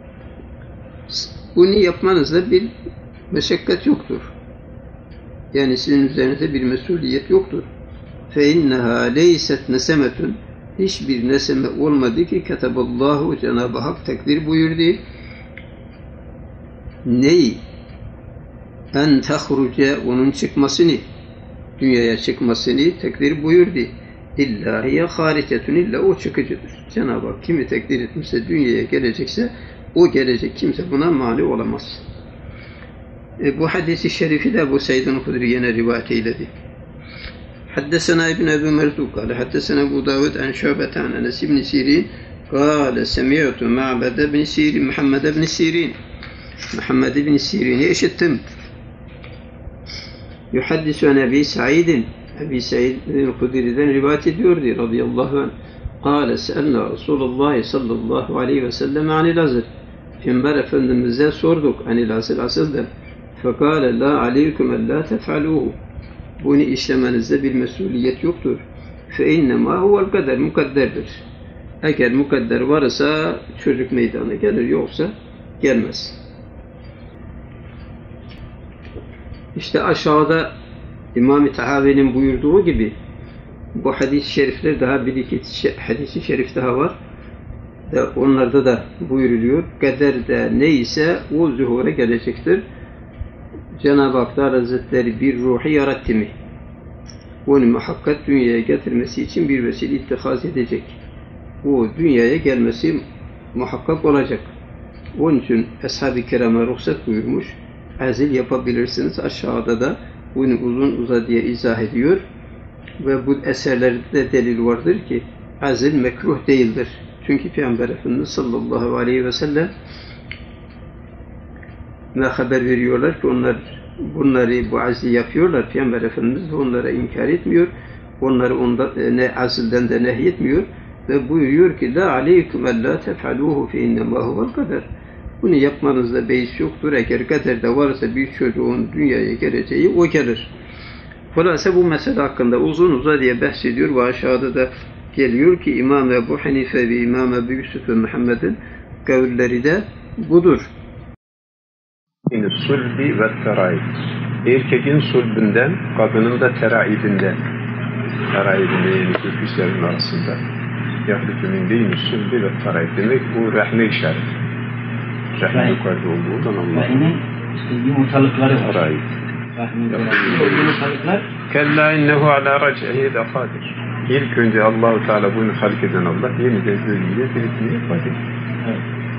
Bunu yapmanızda bir meşakkat yoktur. Yani sizin üzerinizde bir mesuliyet yoktur. فَاِنَّهَا لَيْسَتْ نَسَمَةٌ. Hiçbir neseme olmadı ki kataballahu, Cenab-ı Hak takdir buyurdu. Ney? En tehruce, onun çıkmasını, dünyaya çıkmasını takdir buyurdu. İlla hiye haricetun, illa o çıkıcıdır. Cenab-ı Hak kimi takdir etmişse dünyaya gelecekse o gelecek, kimse buna mani olamaz. Bu hadisi şerifi de Ebu Said'in Hudriye'ne rivayet eyledi. Haddesena İbn Ebu Merzuk kâle haddesena Ebu Davud an Şu'bete an Enes ibn Sirin kâle semi'tu Ma'bed ibn Sirin Muhammed ibn Sirin, Muhammed ibn Sirin'i işittim. Yuhaddisu an Ebi Sa'idin, Ebi Sa'id'in Hudri'den rivayet ediyordu radıyallahu anh. Kâle se'elna Resulullah sallallahu aleyhi ve sellem anil azl. Peygamber Efendimiz'e sorduk anil azl, asıldır. Fekâle la aleyküm en la tef'alûhu. Bunu işlemenizde bir mesuliyet yoktur. Fe innemâ huvel kader, mukadderdir. Eğer mukadder varsa çocuk meydana gelir, yoksa gelmez. İşte aşağıda İmam-ı Tahavi'nin buyurduğu gibi bu hadis-i şerifler, daha bir iki hadis-i şerif daha var. Onlarda da buyuruluyor. Kaderde neyse o zuhura gelecektir. Cenab-ı Hak Hazretleri bir ruhu yarattı mı? Onu muhakkak dünyaya getirmesi için bir vesile ittihaz edecek. O dünyaya gelmesi muhakkak olacak. Onun için Ashab-ı Kiram'a ruhsat buyurmuş. Azil yapabilirsiniz. Aşağıda da bunu uzun uzadıya izah ediyor. Ve bu eserlerde delil vardır ki azil mekruh değildir. Çünkü Peygamber Efendimiz sallallahu aleyhi ve sellem ve haber veriyorlar ki bunları bu azli yapıyorlar. Peygamber Efendimiz de onlara inkar etmiyor. Onları ne azilden de nehyetmiyor. Ve buyuruyor ki la aleyküm en la tef'alûhu fe innemâ huvel kader. Bunu yapmanızda beis yoktur. Eğer kaderde varsa bir çocuğun dünyaya geleceği o gelir. Dolayısıyla bu mesele hakkında uzun uzadıya bahsediyor ve aşağıda da geliyor ki İmam Ebu Hanife ve İmam Ebu Yusuf ve Muhammed'in kavulleri de budur. Sulbi ve teraib. Erkeğin sulbünden, kadının da teraibinden. Teraibinde yani gökyüzlerin arasında. Yahlucu min beyni sulbi ve teraib. Demek bu rahme işareti. Rahme yukarıda olduğundan Allah. Rahmenin işte yumurtalıkları var. Teraib. Kella innehu ala rac'ihi de kadir. İlk önce Allah-u Teala bunu halk eden Allah yeniden ölümüyle diriltmeye kadir. Evet.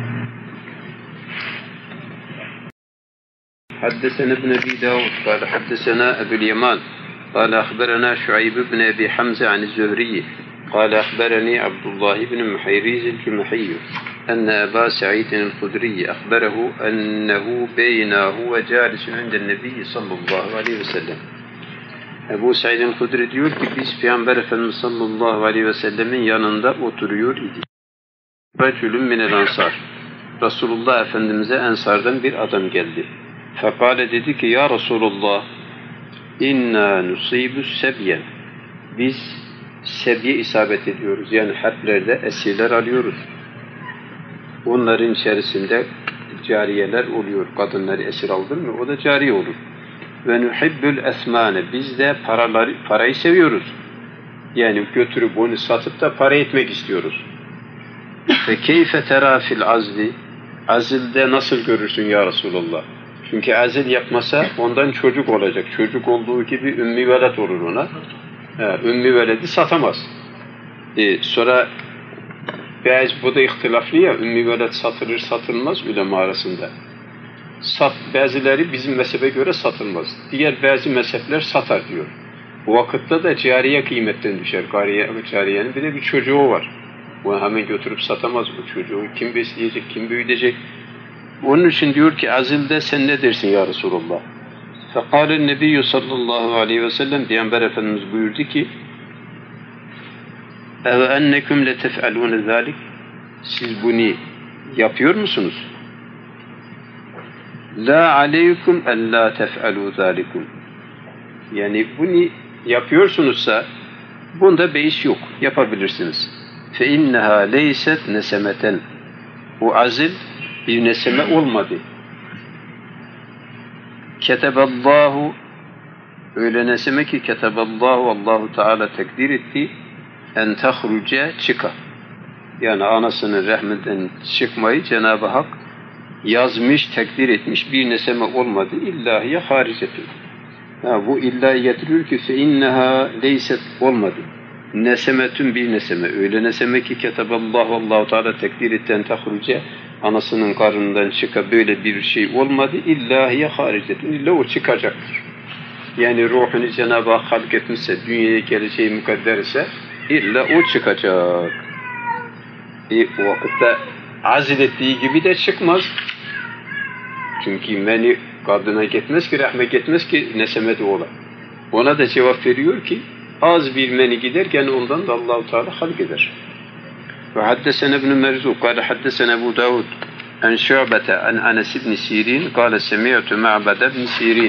حدثنا ابن أبي داود قال حدثنا أبو اليمان قال أخبرنا شعيب بن أبي حمزة عن الزهري قال أخبرني عبد الله بن محيريز الجمحي أن أبا سعيد الخدري أخبره أنه بين هو جالس عند النبي صلى الله عليه وسلم. Ebu Said el-Hudri diyor ki biz Peygamber Efendimiz sallallahu aleyhi ve sellemin yanında oturuyor idik. Racülün minel ansar. Resulullah Efendimiz'e Ensar'dan bir adam geldi. Fekale dedi ki ya Resulullah inna nusibus sebyen. Biz sebye isabet ediyoruz. Yani harplerde esirler alıyoruz. Onların içerisinde cariyeler oluyor. Kadınları esir aldın mı o da cariye olur. Ve nuhibbül esmane. Biz de parayı seviyoruz. Yani götürüp onu satıp da para etmek istiyoruz. Ve keyfe tera fil azli. Azilde nasıl görürsün ya Resulullah? Çünkü azil yapmasa ondan çocuk olacak. Çocuk olduğu gibi ümmü veled olur ona. Ümmü veledi satamaz. Sonra bu da ihtilaflı ya. Ümmü veled satılır satılmaz ulema arasında. Bazıları bizim mezhebe göre satılmaz. Diğer bazı mezhepler satar diyor. Bu vakitte de cariye kıymetten düşer. Cariyenin bir de bir çocuğu var. Bunu hemen götürüp satamaz bu çocuğu. Kim besleyecek, kim büyütecek? Onun için diyor ki azilde sen ne dersin ya Resulullah? Fekâle nebiyyü sallallahu aleyhi ve sellem Peygamber Efendimiz buyurdu ki ev enneküm letef'alûne zâlik. Siz bunu yapıyor musunuz? La aleykum en la tef'alû zâlikum. Yani bunu yapıyorsunuzsa bunda beis yok. Yapabilirsiniz. Fe inneha leyset nesemeten. Bu azil bir neseme olmadı. Keteballahu öyle neseme ki keteballahu Allahu Teala takdir etti en tahruce çıka. Yani anasının rahmetinden çıkmayı Cenab-ı Hak yazmış, takdir etmiş bir neseme olmadı. İllahiye haricetü. Bu illahi getiriyor ki fe inneha leyset olmadı. Nesemetün bir neseme. Öyle neseme ki keteballahu Allahu Teala takdir etten tahruce anasının karnından çıka böyle bir şey olmadı. İllahiye haricetün. İlla o çıkacaktır. Yani ruhunu Cenab-ı Hak halk etmişse, dünyaya geleceği mukadder ise illa o çıkacak. O vakitte azil ettiği gibi de çıkmaz. Çünkü meni kadına gitmez ki, rahme gitmez ki neseme de ola. Ona da cevap veriyor ki az bir meni giderken ondan da Allah-u Teala halk eder. Ve haddesene ibn-i Merzuk kâle haddesene Ebu Davud en Şu'bete en Anas ibn Sirin kâle semi'tu Ma'bad ibn Sirin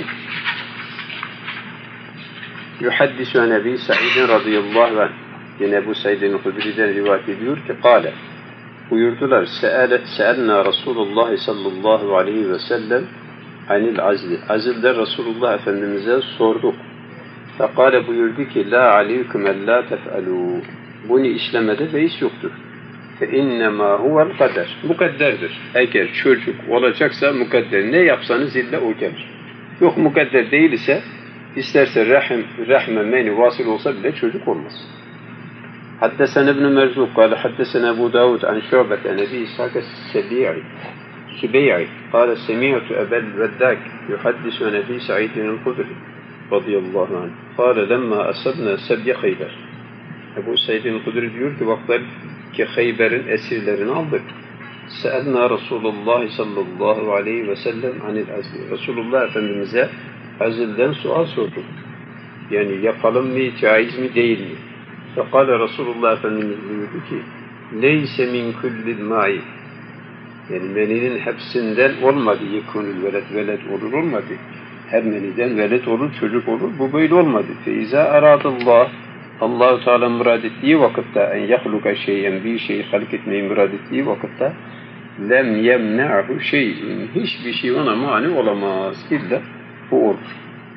yuhaddisu an Ebi Sa'idin radıyallahu anh. Yine Ebu Sa'idin Hudri'den rivayet ediyor ki kâle buyurdular se'elna Resulullah sallallahu aleyhi ve sellem anil azli. Azilde Resulullah Efendimiz'e sorduk. Fekale buyurdu ki la aleyküm en la tef'alû. Bunu işlemede beis yoktur. Fe innemâ huvel kader. Mukadderdir. Eğer çocuk olacaksa mukadder. Ne yapsanız illa o gelir. Yok mukadder değil ise isterse rahme meni vasıl olsa bile çocuk olmaz. Haddesene ibn-i Merzuk kâle haddesene Ebu Davud an Şu'bet en Ebi İshâk Sübey'i kâle semi'tu Ebel Veddâk yuhaddisu en Ebi Sa'idin el-Hudri radıyallahu anh. Kâle lemma asabna sebye Khayber. Ebu Said el-Hudri diyor ki vaktiler ki Khayber'in esirlerini aldık. Se'elna Resulullah sallallahu aleyhi ve sellem anil azli. Resulullah Efendimiz'e azilden sual sorduk. Yani yapalım mı, caiz mi, değil mi? Fekale Resulullah Efendimiz buyurdu ki leyse min kullil ma'i. Yani meninin hepsinden olmadı. Yekunul veled olur olmadı. Her meniden veled olur, çocuk olur. Bu böyle olmadı. Feiza aradallah Allah-u Teala murad ettiği vakitte en yahluka şeyen bir şeyi halk etmeyi murad ettiği vakitte lem yemne'ahu şeyin hiçbir şey ona mani olamaz. İlla bu olur.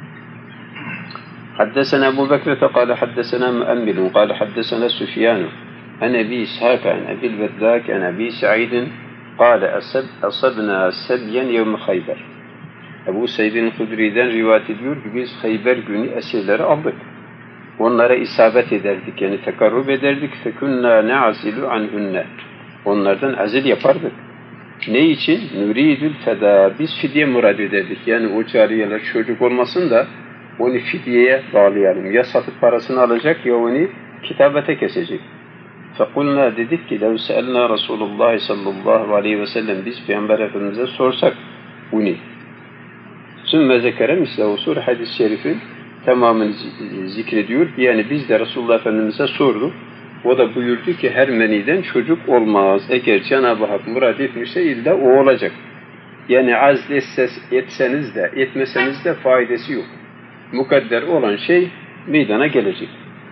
حدثنا أبو بكر قال حدثنا مؤمل قال حدثنا سفيان عن أبي إسحاق عن أبي الوداك عن أبي سعيد قال أصبنا سبيا يوم خيبر. Ebu Said'in Hudri'den rivayet ediyor ki biz Khayber günü esirleri aldık. Onlara isabet ederdik yani tekarrub ederdik. Fekunna ne'azilu anhunne. Onlardan azil yapardık. Ne için? Nuridül feda. Biz fidye murad ederdik. Yani o cariyeler çocuk olmasın da onu fidyeye bağlayalım. Ya satıp parasını alacak ya onu kitabete kesecek. Fekulna dedik ki lev se'elna Resulullah sallallahu aleyhi ve sellem biz Peygamber Efendimiz'e sorsak bunu. Sümme zekere mislehu sur hadis-i şerifin tamamını zikrediyor. Yani biz de Resulullah Efendimiz'e sorduk. O da buyurdu ki her meniden çocuk olmaz. Eğer Cenab-ı Hak murad etmişse illa o olacak. Yani azl etseniz de etmeseniz de faydası yok. Mukadder olan şey meydana gelecek.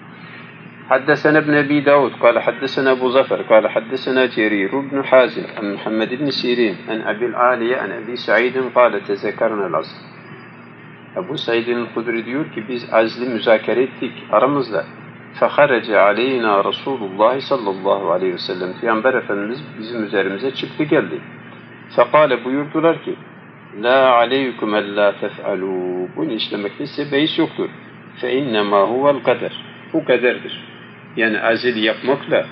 حدثنا ابن أبي داود قال حدثنا أبو زفر قال حدثنا جرير بن حازم عن محمد بن سيرين عن أبي العالية عن أبي سعيد قال تذكرنا العزل. Ebu Said'in Hudri diyor ki biz azli müzakere ettik aramızda. فَخَرَجَ عَلَيْنَا رَسُولُ اللّٰهِ sallallahu aleyhi ve sellem. Peygamber Efendimiz bizim üzerimize çıktı geldi. فَقَالَ buyurdular ki لَا عَلَيْكُمْ أَلَّا تَفْعَلُوا. Bunu işlemekte size beis yoktur. فَاِنَّمَا هُوَ الْقَدَرِ. Bu kaderdir. Yani azil yapmakla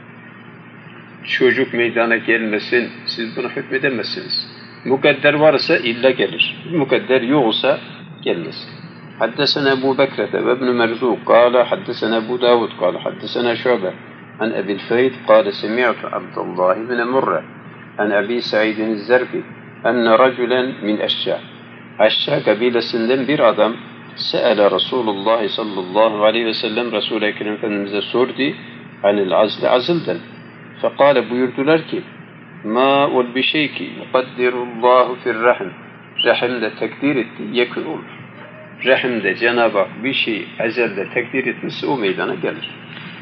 çocuk meydana gelmesin, siz bunu hükmedemezsiniz. Mukadder varsa illa gelir. Mukadder yoksa gelmez. Haddesena Ebu Bekrete ve İbn-i Merzuk kâle haddesena Ebu Davud kâle haddesena Şu'be an Ebil Feyd kâle semi'tu Abdullah ibn Murre an Ebi Sa'idin Zerfi enne raculen min eşşâ. Eşşâ kabilesinden bir adam se'ele Resulullah sallallahu aleyhi ve sellem Resul-i Ekrem Efendimiz'e sordu anil azli azilden. Fekâle buyurdular ki ma ol bir şey ki yukaddirullahu firrahim. Rahimde tekdir etti, yekün olur. Rahimde Cenab-ı Hak bir şey ezelde tekdir etmesi o meydana gelir.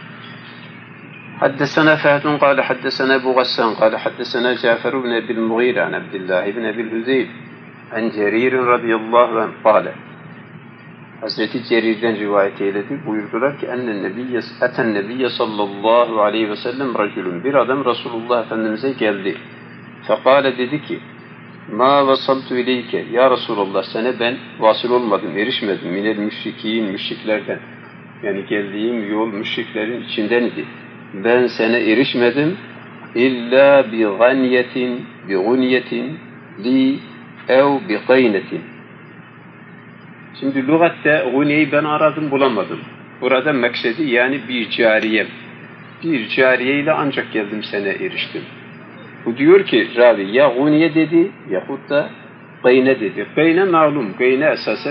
Haddesena Fehdun kâle haddesena Ebu Gassan kâle haddesena Cafer ibn Ebil Mughire an Abdullah ibn Ebil Hüzeyl an Cerir'in radıyallahu anh kâle. Hazreti Cerir'den rivayet eyledi. Buyurdular ki eten nebiyye sallallahu aleyhi ve sellem racülün. Bir adam Resulullah Efendimiz'e geldi. Fekale dedi ki ma vasaltu ileyke ya Resulullah sana ben vasıl olmadım, erişmedim. Minel müşrikin, müşriklerden. Yani geldiğim yol müşriklerin içinden idi. Ben sana erişmedim illa bi gunyetin li ev bi qaynetin. Şimdi lügatte guneyi ben aradım bulamadım. Burada maksedi yani bir cariyem. Bir cariyeyle ancak geldim sana eriştim. Bu diyor ki ravi ya guniye dedi yahut da gayne dedi. Gayne malum. Gayne esasen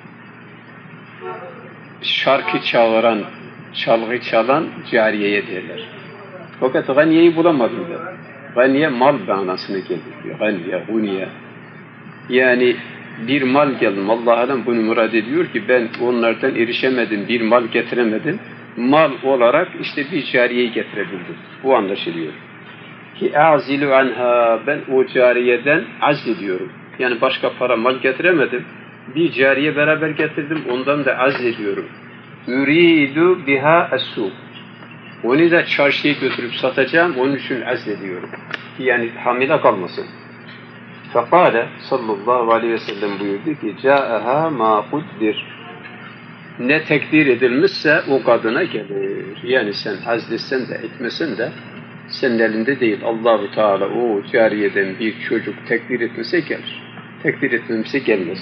şarkı çağıran, çalgı çalan cariyeye derler. Fakat ganiyeyi bulamadım ben. Ganiye mal manasına gelir. Ganiye, guniye. Yani bir mal geldim. Allah alem bunu murad ediyor ki ben onlardan erişemedim, bir mal getiremedim. Mal olarak işte bir cariyeyi getirebildim. Bu anlaşılıyor. Ki azilu anha ben o cariyeden azlediyorum. Yani başka para mal getiremedim. Bir cariye beraber getirdim. Ondan da azlediyorum. Uridu biha as-suq. Onu da çarşıya götürüp satacağım. Onun için azlediyorum. Ki yani hamile kalmasın. Fekale sallallahu aleyhi ve sellem buyurdu ki câeha mâ kuddir. Ne tekdir edilmişse o kadına gelir. Yani sen azletsen de etmesen de senin elinde değil. Allah-u Teala o cariyeden bir çocuk tekdir etmese gelir. Tekdir etmemişse gelmez.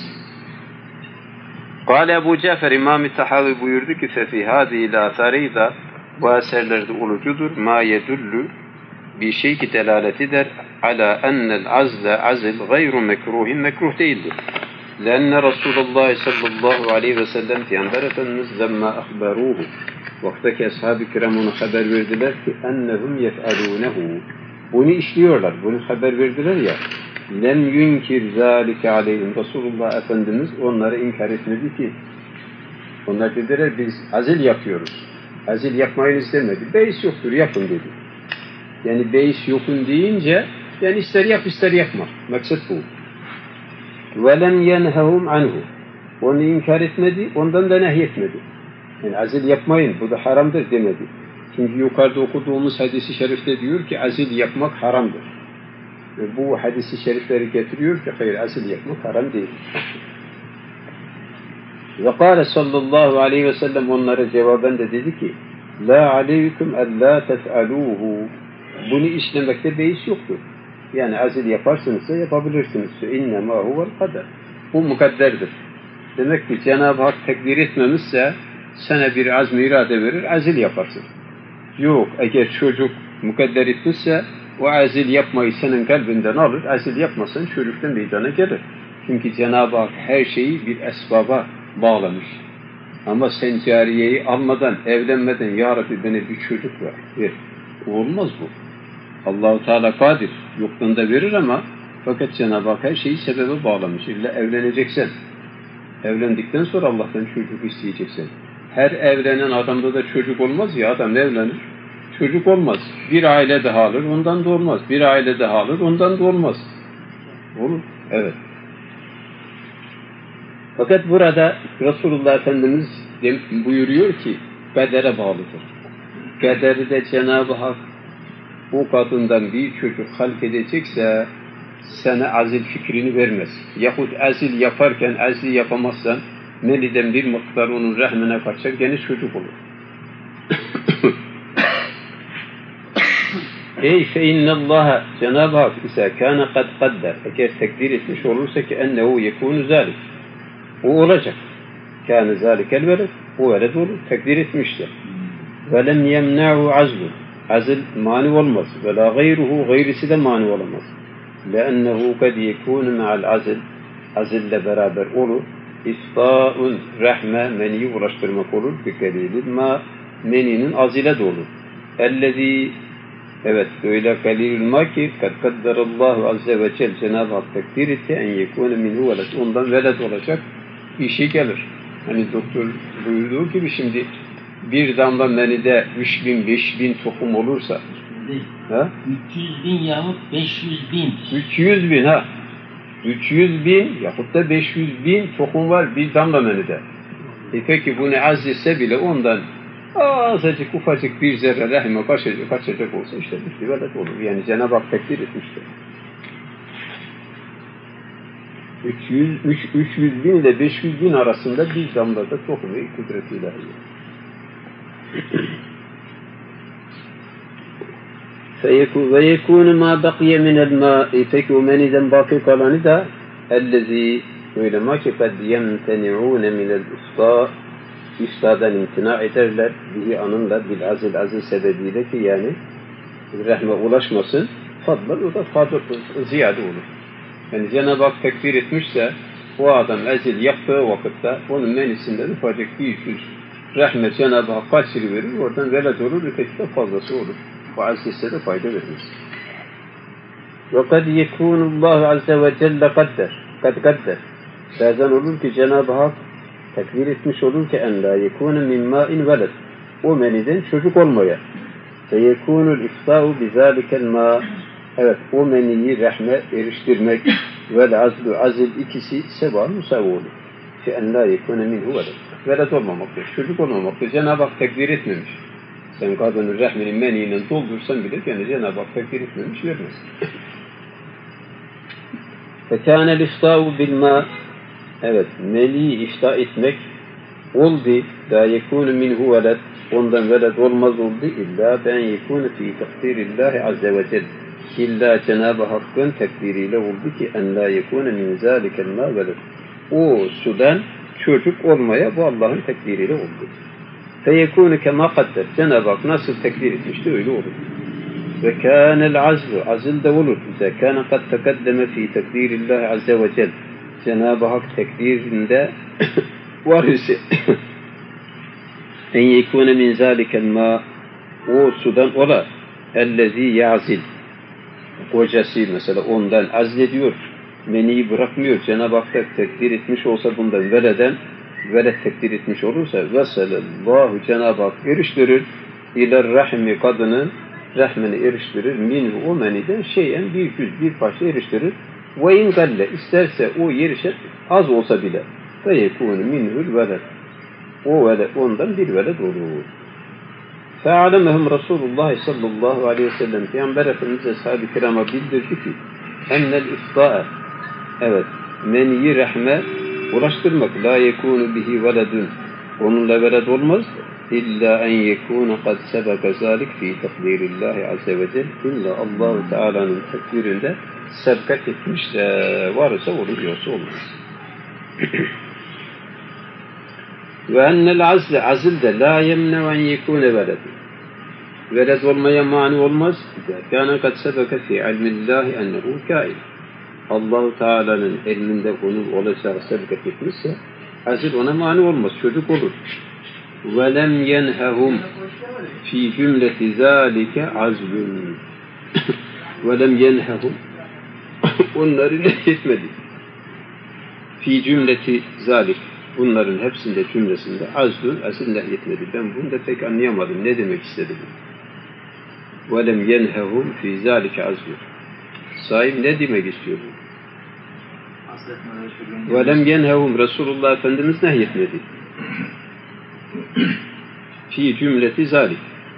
Kâle Ebu Cafer İmam-ı Tahavi buyurdu ki فَفِي هَذِهِ الْاَثَارِي da bu eserlerde olucudur. مَا يَدُلُّ bir şey ki delalet eder ala ennel azle azil gayru mekruhin mekruh değildir. Lenne Resulullah sallallahu aleyhi ve sellem Peygamber Efendimiz lemma ahberuhu vaktaki ashab-ı kiram onu haber verdiler ki ennehum yef'alûnehu bunu işliyorlar, bunu haber verdiler ya lem yunkir zâlike aleyhim Resulullah Efendimiz onları inkar etmedi ki onlar dediler biz azil yapıyoruz. Azil yapmayınız demedi. Beis yoktur yapın dedi. Yani beis yokun deyince yani ister yap ister yapma. Maksat bu. وَلَمْ يَنْهَهُمْ عَنْهُ onu inkar etmedi, ondan da nehyetmedi. Yani azil yapmayın, bu da haramdır demedi. Çünkü yukarıda okuduğumuz hadisi şerifte diyor ki azil yapmak haramdır. Ve bu hadisi şerifleri getiriyor ki hayır azil yapmak haram değil. Ve kâle sallallahu aleyhi ve sellem onlara cevaben de dedi ki لَا عَلَيْكُمْ أَلَّا تَفْعَلُوهُ bunu işlemekte beis yoktur. Yani azil yaparsınızsa yapabilirsiniz. اِنَّمَا هُوَ الْقَدَرِ bu mukadderdir. Demek ki Cenab-ı Hak tekdir etmemişse sana bir azm-i irade verir, azil yaparsın. Yok, eğer çocuk mukadder etmişse o azil yapmayı senin kalbinden alır, azil yapmasan çocuktan meydana gelir. Çünkü Cenab-ı Hak her şeyi bir esbaba bağlamış. Ama sen cariyeyi almadan, evlenmeden, Ya Rabbi bana bir çocuk ver. Olmaz bu. Allah-u Teala kadir, yoktan da verir ama fakat Cenab-ı Hak her şeyi sebebe bağlamış. İlla evleneceksen, evlendikten sonra Allah'tan çocuk isteyeceksin. Her evlenen adamda da çocuk olmaz ya, adam evlenir. Çocuk olmaz. Bir aile daha alır, ondan da olmaz. Bir aile daha alır, ondan da olmaz. Olur. Evet. Fakat burada Resulullah Efendimiz buyuruyor ki kadere bağlıdır. Kaderi de Cenab-ı Hak o kadından bir çocuk halk edecekse sana azil fikrini vermez. Yahut azil yaparken azil yapamazsan meniden bir miktar onun rahmine kaçar, gene çocuk olur. Ey fe innallaha, Cenab-ı Hak ise kâne kad kadder, eğer tekdir etmiş olursa ki ennehu yekûnu zâlik, o olacak. Kâne zâlikel veled, o veled olur, tekdir etmiştir. Ve lem yemna'u azlun, azil mani olmaz. Ve la gayruhu, gayrisi de mani olamaz. Lennehu kad yekûnu me'al azil, azille beraber olur. İstâ'un rahme, meniyi ulaştırmak olur. Bikelilin ma, meninin azile de olur. Ellezî, evet, öyle kalilül ma ki kad kadderallahu azze ve cel, Cenab-ı Hak takdir etti en yekûne minhu veled, ondan veled olacak işi gelir. Hani doktor buyurduğu gibi şimdi bir damla menide 3000, 5000 tohum olursa 300 bin yahut 500 bin. 300 bin ha. 300 bin yahut da 500 bin tohum var bir damla menide. Peki bunu azizse bile ondan azıcık ufacık bir zerre rahime kaçacak olsa işte bir velet olur. Yani Cenab-ı Hak takdir etmiştir. 300 bin ile 500 bin arasında bir damlada tohum ve kudret ilahi. Ve yekûnü mâ bakiye minel mâ'i, peki o meniden baki kalanı da ellezî öyle ma ki kad yemteni'ûne minel usta, iftadan imtina ederler bihi anınla bil azil sebebiyle ki yani rahme ulaşmasın, fadlan o da fadl ziyade olur. Yani Cenab-ı Hak tekbir etmişse o adam azil yaptığı vakitte onun menisinden ufacık bir yüz rahmet Cenab-ı Hak kaçırıverir, oradan veled olur, öteki de fazlası olur. Bu azizse de fayda vermez. وَقَدْ يَكُونُ اللّٰهُ عَزَّ وَجَلَّ قَدْ bazen olur ki Cenab-ı Hak tekbir etmiş olur ki en la yekûne min mâin veled, o meniden çocuk olmaya. فَيَكُونُ الْاِفْتَاءُ بِذَٰلِكَ الْمَا, evet, o meniyi rahme eriştirmek ve azil ikisi seva musavi olur. فَاَنْ لَا يَكُونَ مِنْهُ veled, veled olmamaktır, çocuk olmamaktır. Cenab-ı Hak tekbir etmemiş. Sen kadının rahminin meniyle doldursan bile yani Cenab-ı Hak tekbir etmemiş, vermez. فَكَانَ الْاِفْتَاءُ بِالْمَا, evet, meniyi ifta etmek oldu. لَا يَكُونُ مِنْهُ veled, ondan veled olmaz oldu. İlla ben yekûne fî takdirillahi azze ve celle, İlla Cenab-ı Hakk'ın tekdiriyle oldu ki en la yekûne min zâlikel mâ veled, o sudan çocuk olmaya bu Allah'ın tekdiriyle oldu. فَيَكُونُ كَمَا قَدَّرْ, Cenab-ı Hak nasıl tekdir etmişti öyle olur. وَكَانَ الْعَزْلُ, azil de olur. اِذَا كَانَ قَدْ تَقَدَّمَ ف۪ي تَقْدِيرِ اللّٰهِ عَزَّ وَجَلْ, Cenab-ı Hak tekdirinde var ise en yekûne min zâlikel mâ, o sudan ola ellezî ya'zil, kocası mesela ondan azlediyor, meniyi bırakmıyor. Cenab-ı Hak tekdir etmiş olsa bundan veleden, veled tekdir etmiş olursa veselallâhu, Cenab-ı Hak eriştirir iler rahmi, kadının rahmini eriştirir minhu, o meniden şeyen bir parça eriştirir. Ve in galle, isterse o yerişet az olsa bile fe yekûnü minhul veled, o veled ondan bir veled olur. Fe'alemehum Resulullah sallallahu aleyhi ve sellem, Peygamber Efendimiz ashab-ı kirama bildirdi ki ennel ifta'a, evet, meniyi rahme ulaştırmak, la yekûnü bihi veledun, onunla veled olmaz. İlla en yekûne kad sebeke zâlik fî takdirillahi azze ve celle, illa Allah-u Teala'nın takdirinde sebkat etmiş de varsa olur, yoksa olmaz. Ve ennel azle, azil de la yemne en yekûne veledun, veled olmaya mani olmaz. Yani kad sebeke fi ilmillahi ennehu kain. Allah-u Teala'nın ilminde onun olacağı sebek etmişse azil ona mani olmaz. Çocuk olur. Velem yenhehum fi cümleti zâlike azlun. Velem yenhehum onları nehyetmedi. Fi cümleti zâlik. Bunların hepsinde cümlesinde azlun azil nehyetmedi. Ben bunu da pek anlayamadım. Ne demek istedi bu? Velem yenhehum fi zâlike azlun. Sahip ne demek istiyor bu? Velem yenhehum Resulullah Efendimiz nehyetmedi. Fi cümleti zalik.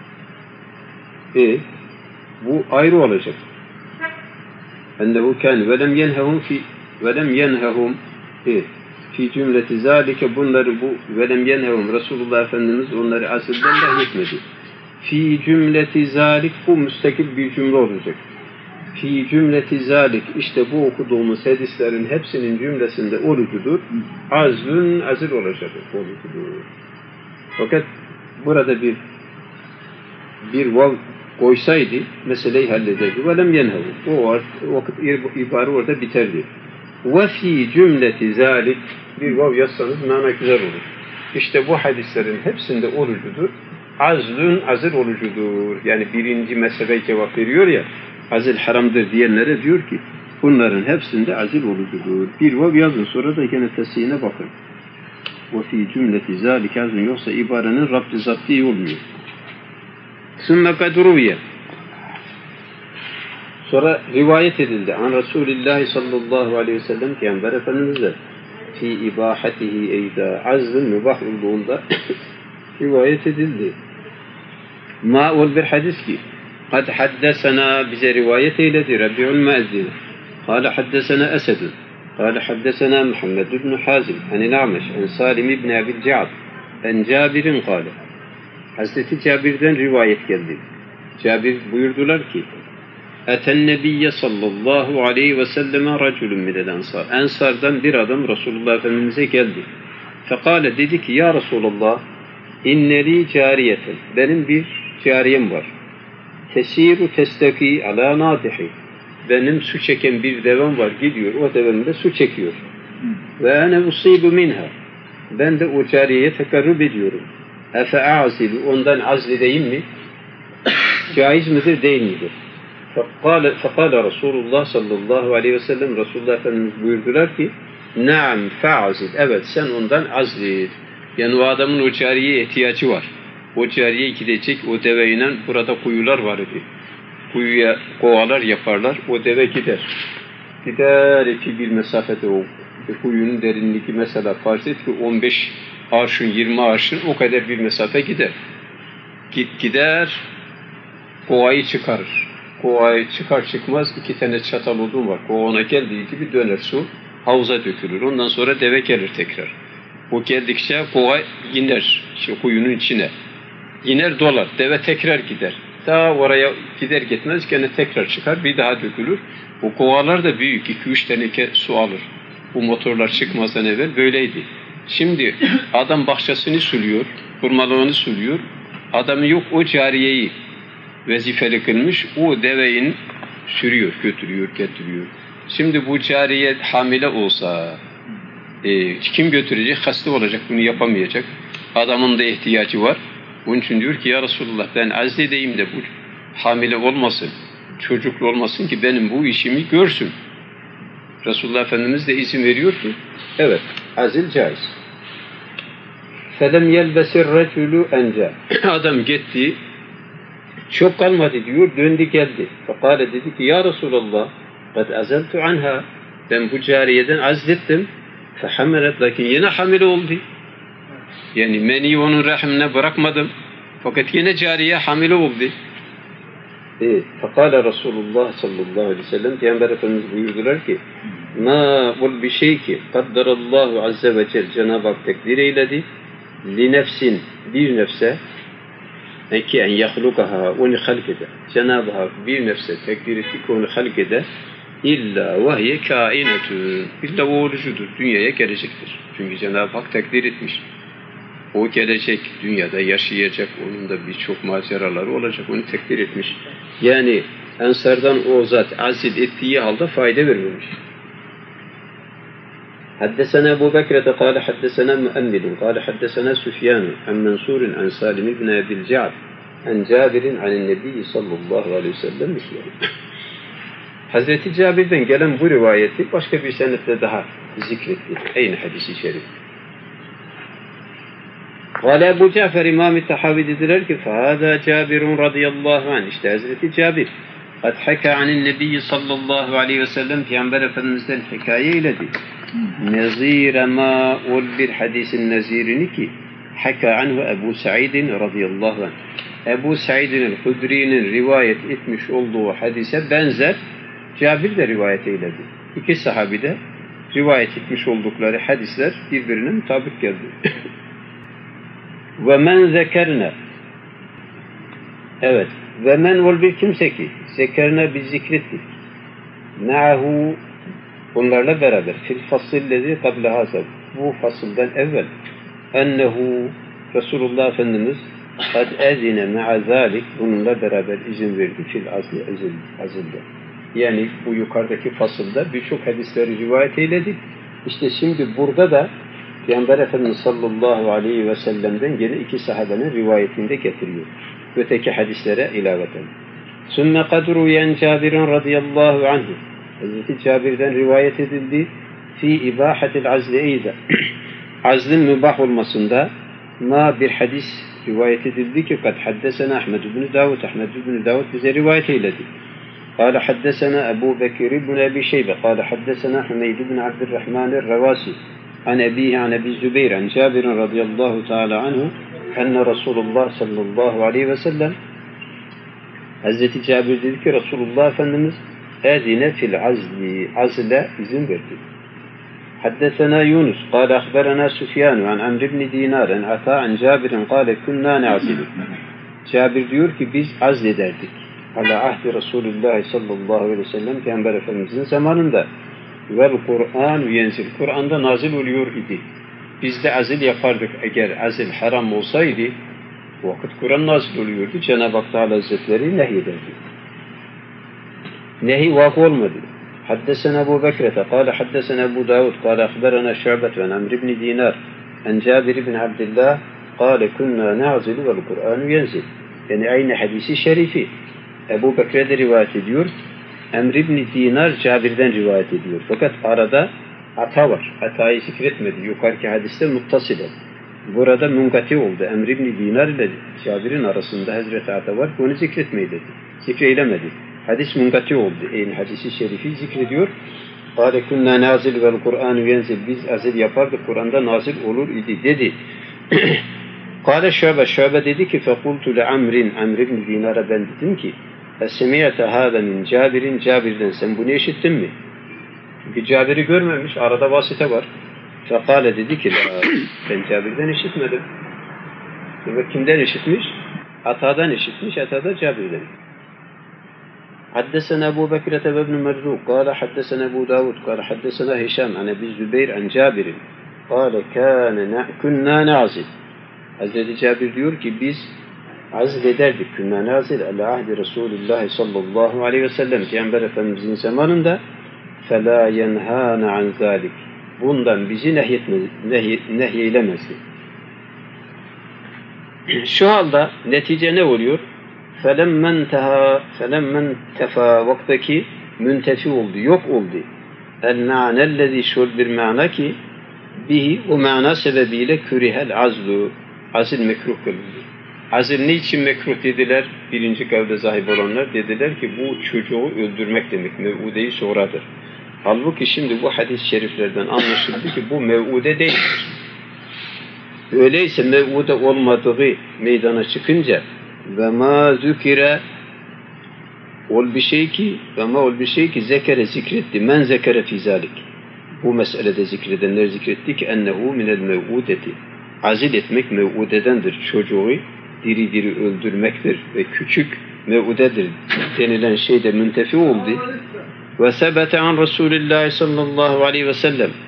Bu ayrı olacak. Ennehu kâne velem yenhehum fi cümleti zalike bunları bu velem yenhehum Resulullah Efendimiz onları asıldan nehyetmedi. Fi cümleti zalik bu müstakil bir cümle olacak. Fi cümleti zalik işte bu okuduğumuz hadislerin hepsinin cümlesinde orucudur. Azlun azil olacak orucudur. Fakat burada bir vav koysaydı meseleyi hallederdi. Velem yenhevu. O vakit ibare orada biterdi. Ve fi cümleti zalik bir vav yazsanız mana güzel olur. İşte bu hadislerin hepsinde orucudur. Azlun azil orucudur. Yani birinci mezhebe cevap veriyor ya azil haramdır diyenlere diyor ki bunların hepsinde azil orucudur. Bir vav yazın sonra da gene tesihine bakın. Ve fi cümleti zalik azlun yoksa ibarenin Rabbi zapti olmuyor. Sümme kadruviye. Sonra rivayet edildi. An Resulillahi sallallahu aleyhi ve sellem Peygamber Efendimiz'e fi ibahatihi eyda azlın mübah olduğunda rivayet edildi. Ma ol bir hadis ki kad haddesena bize rivayet eyledi Rabi'ul Muezzin. Kale haddesena Esedun. Kale haddesena Muhammed ibn Hazim. Anil A'meş. An Salim ibn Abil Ca'd. En Cabir'in kale. Hazreti Cabir'den rivayet geldi. Cabir buyurdular ki Eten Nebiyye sallallahu aleyhi ve selleme raculun minel ensar. Ensardan bir adam Resulullah Efendimiz'e geldi. Fekale dedi ki ya Resulullah inneli cariyeten. Benim bir cariyem var. Tesiru testaki ala nadihi. Benim su çeken bir devem var. Gidiyor. O devem de su çekiyor. Ve ene usibu minha. Ben de o cariyeye tekarrub ediyorum. Efe azilu. Ondan azledeyim mi? Caiz midir? Değil midir? Fekale Resulullah sallallahu aleyhi ve sellem Resulullah Efendimiz buyurdular ki naam fe'azil. Evet sen ondan azled. Yani o adamın o cariyeye ihtiyacı var. O cariye gidecek o deveyle burada kuyular var idi. Kuyuya kovalar yaparlar. O deve gider. Gider ki bir mesafede o kuyunun derinliği mesela farz et ki 15 arşın 20 arşın o kadar bir mesafe gider. Gider kovayı çıkarır. Kovayı çıkar çıkmaz 2 tane çatal odun var. Kovana geldiği gibi döner su havuza dökülür. Ondan sonra deve gelir tekrar. O geldikçe kova iner kuyunun içine. İner dolar. Deve tekrar gider. Daha oraya gider gitmez gene tekrar çıkar. Bir daha dökülür. O kovalar da büyük. 2-3 teneke su alır. Bu motorlar çıkmazdan evvel böyleydi. Şimdi adam bahçesini suluyor. Hurmalığını suluyor. Adamı yok o cariyeyi vazifeli kılmış. O deveyin sürüyor, götürüyor, getiriyor. Şimdi bu cariye hamile olsa kim götürecek? Hasta olacak. Bunu yapamayacak. Adamın da ihtiyacı var. Bunun için diyor ki ya Resulullah ben azledeyim de bu hamile olmasın, çocuklu olmasın ki benim bu işimi görsün. Resulullah Efendimiz de izin veriyor ki evet azil caiz. Felem yelbesir reculu ence. Adam gitti çok kalmadı diyor döndü geldi. Fekale dedi ki ya Resulullah kad azeltu anha ben bu cariyeden azlettim. Fehamelet lakin yine hamile oldu. Yani meni onun rahmine bırakmadım. Fakat yine cariye hamile oldu. Fekale Resulullah sallallahu aleyhi ve sellem Peygamber Efendimiz buyurdular ki ma ol bir şey ki kaddarallahu azze ve celle Cenab-ı Hak tekdir eyledi li nefsin bir nefse ki en yahlukaha onu halk eder. Cenab-ı Hak bir nefse tekdir etti ki onu halk eder. İlla vahye kainetun. İlla o orucudur. Dünyaya gelecektir. Çünkü Cenab-ı Hak tekdir etmiş. O gelecek dünyada yaşayacak, onun da birçok maceraları olacak, onu tekdir etmiş. Yani Ensardan o zat azil ettiği halde fayda vermemiş. حدثنا أبو بكرة قال حدثنا مؤمل قال حدثنا سفيان عن منصور عن سالم بن أبي الجعد عن جابر عن النبي صلى الله عليه وسلم مثله. Hazreti Cabir'den gelen bu rivayeti başka bir senetle daha zikretti. Aynı hadisi şerif. Ve Ebu Cafer İmam-ı Tahavi dediler ki فَهَذَا جَابِرٌ radıyallahu anh. İşte Hazreti Cabir قَدْ حَكَى عَنِ النَّبِيِّ sallallahu aleyhi ve sellem Peygamber Efendimiz'den hikaye eyledi. Nezire ma ol bir hadisin nezirini ki haka anhu Ebu Sa'idin radıyallahu anh. Ebu Sa'idin el-Hudri'nin rivayet etmiş olduğu hadise benzer Cabir de rivayet eyledi. İki sahabi de rivayet etmiş oldukları hadisler birbirine mutabık geldi. Ve men zekerine, evet, ve men ol bir kimse ki zekerine biz zikrettik. Ma'hu, bunlarla beraber fil fasillezi kable hasab, bu fasıldan evvel ennehu Resulullah Efendimiz kad ezine ma'a zalik, bununla beraber izin verdi fil azilde. Yani bu yukarıdaki fasılda birçok hadisleri rivayet eyledik. İşte şimdi burada da Peygamber Efendimiz sallallahu aleyhi ve sellem'den gene iki sahabenin rivayetinde getiriyor. Öteki hadislere ilaveten. Sümme kadru yen Cabir'in radıyallahu anhu. Hazreti Cabir'den rivayet edildi. Fi ibahatil azli eyda. Azlin mübah olmasında ma bir hadis rivayet edildi ki kad haddesena Ahmed ibn Davud. Ahmed ibn Davud bize rivayet eyledi. قال حدثنا أبو بكر بن أبي شيبة قال حدثنا حميد بن عبد الرحمن الرواسي عن أبيه عن أبي الزبير عن جابر رضي الله تعالى عنه أن رسول الله صلى الله عليه وسلم Hazreti Cabir dedi ki Resulullah Efendimiz ezine fil azle izin verdi. Haddesena Yunus قال أخبرنا سفيان عن عمرو بن دينار عن عطاء عن جابر قال كنا نعزل. Cabir diyor ki biz azlederdik. Ala ahdi Resulullah sallallahu aleyhi ve sellem Peygamber Efendimizin zamanında vel Kur'an yenzil. Kur'an'da nazil oluyor idi. Biz de azil yapardık. Eğer azil haram olsaydı vakit Kur'an nazil oluyordu. Cenab-ı Hak Teala Hazretleri nehyederdi. Nehi vakı olmadı. Haddesena Ebu Bekrete kâle haddesena Ebu Davud kâle akberana Şu'bet ve Amr ibn Dinar en Cabir ibn Abdillah kâle kunna na'zilu vel Kur'an yenzil. Yani aynı hadisi şerifi Ebu Bekir'e de rivayet ediyor. Emr ibn Dinar Cabir'den rivayet ediyor. Fakat arada hata var. Hatayı zikretmedi. Yukarıki hadiste muttasıl. Burada münkati oldu. Emr ibn Dinar ile Cabir'in arasında Hazreti hata var. Onu zikretmeyi dedi. Zikreylemedi. Hadis münkati oldu. Yani hadisi şerifi zikrediyor. قَالَ كُنَّا نَازِلْ وَالْقُرْآنُ يَنْزِلْ Biz azil yapardık. Kur'an'da nazil olur idi dedi. Kâle Şu'be dedi ki فَقُلْتُ لَعَمْرٍ Amr ibn Dinar'a ben dedim ki اَسَّمِيَةَ هَذَا مِنْ Cabir'in Cabir'den sen bunu işittin mi? Çünkü Cabir'i görmemiş, arada vasite var. فَقَالَ dedi ki ben Cabir'den işitmedim. Demek kimden işitmiş? Ata'dan işitmiş, Ata da Cabir'den. حدثنا أبو بكرة وابن مرزوق قال حدثنا أبو داود قال حدثنا هشام عن أبي الزبير عن جابر قال كنا نعزل Hazreti Cabir diyor ki biz azlederdik. Künna nazil ala ahdi Resulullah sallallahu aleyhi ve sellem Peygamber Efendimizin zamanında فَلَا يَنْهَانَ عَنْ ذَٰلِكِ Bundan bizi nehyeylemezdi. Şu halde netice ne oluyor? فَلَمَّنْ tefa vaktaki müntefi oldu, yok oldu. El-ma'nellezî şol bir mana ki bihi o mana sebebiyle kürihel azlu azil mekruh kılındı. Azil niçin mekruh dediler? Birinci kavle sahip olanlar dediler ki bu çocuğu öldürmek demek. Mev'ude-i suğradır. Halbuki şimdi bu hadis-i şeriflerden anlaşıldı ki bu mev'ude değildir. Öyleyse mev'ude olmadığı meydana çıkınca ve ma zükire ol bir şey ki zekere zikretti. Men zekere fi zalik. Bu meselede zikredenler zikretti ki ennehu minel mev'udeti. Azil etmek mev'udedendir. Çocuğu diri diri öldürmektir ve küçük mev'udedir denilen şey de müntefi oldu. Ve sebete an Resulullah sallallahu aleyhi ve sellem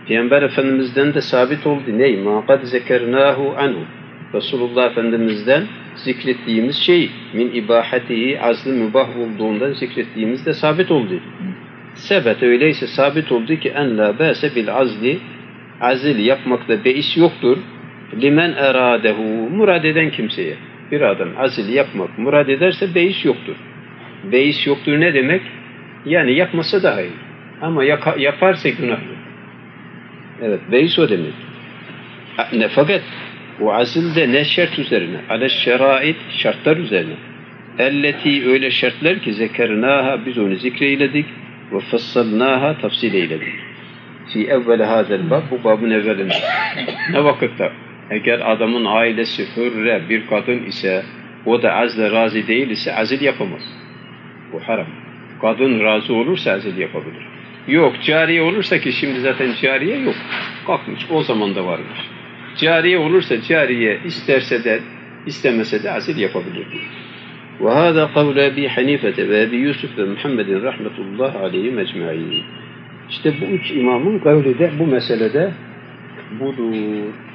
Peygamber Efendimiz'den de sabit oldu. Ney? Ma kad zekernahu anhu. Resulullah Efendimiz'den zikrettiğimiz şey min ibahatihi azlı mübah olduğundan zikrettiğimiz de sabit oldu. Sebet öyleyse sabit oldu ki en la ba'se bil azli, azil yapmakta beis yoktur. Limen eradehu, murad eden kimseye. Bir adam azil yapmak murad ederse beis yoktur. Beis yoktur ne demek? Yani yapmasa daha iyi. Ama yaparsa günah yok. Evet, beis o demek. Fakat bu azil de ne şart üzerine? Ale şerait, şartlar üzerine. Elleti, öyle şartlar ki zekernaha, biz onu zikreyledik ve fassalnaha, tafsil eyledik. Fi evvel hazel bab, bu babın evvelinde. Ne vakitte? Eğer adamın ailesi hürre bir kadın ise, o da azle razı değil ise azil yapamaz. Bu haram. Kadın razı olursa azil yapabilir. Yok, cariye olursa, ki şimdi zaten cariye yok. Kalkmış, o zaman da varmış. Cariye olursa cariye isterse de istemese de azil yapabilir. Ve hâzâ kavle Ebi Hanifete ve Ebi Yusuf ve Muhammedin rahmetullahi aleyhi mecmu'in. İşte bu üç imamın kavli de bu meselede budur.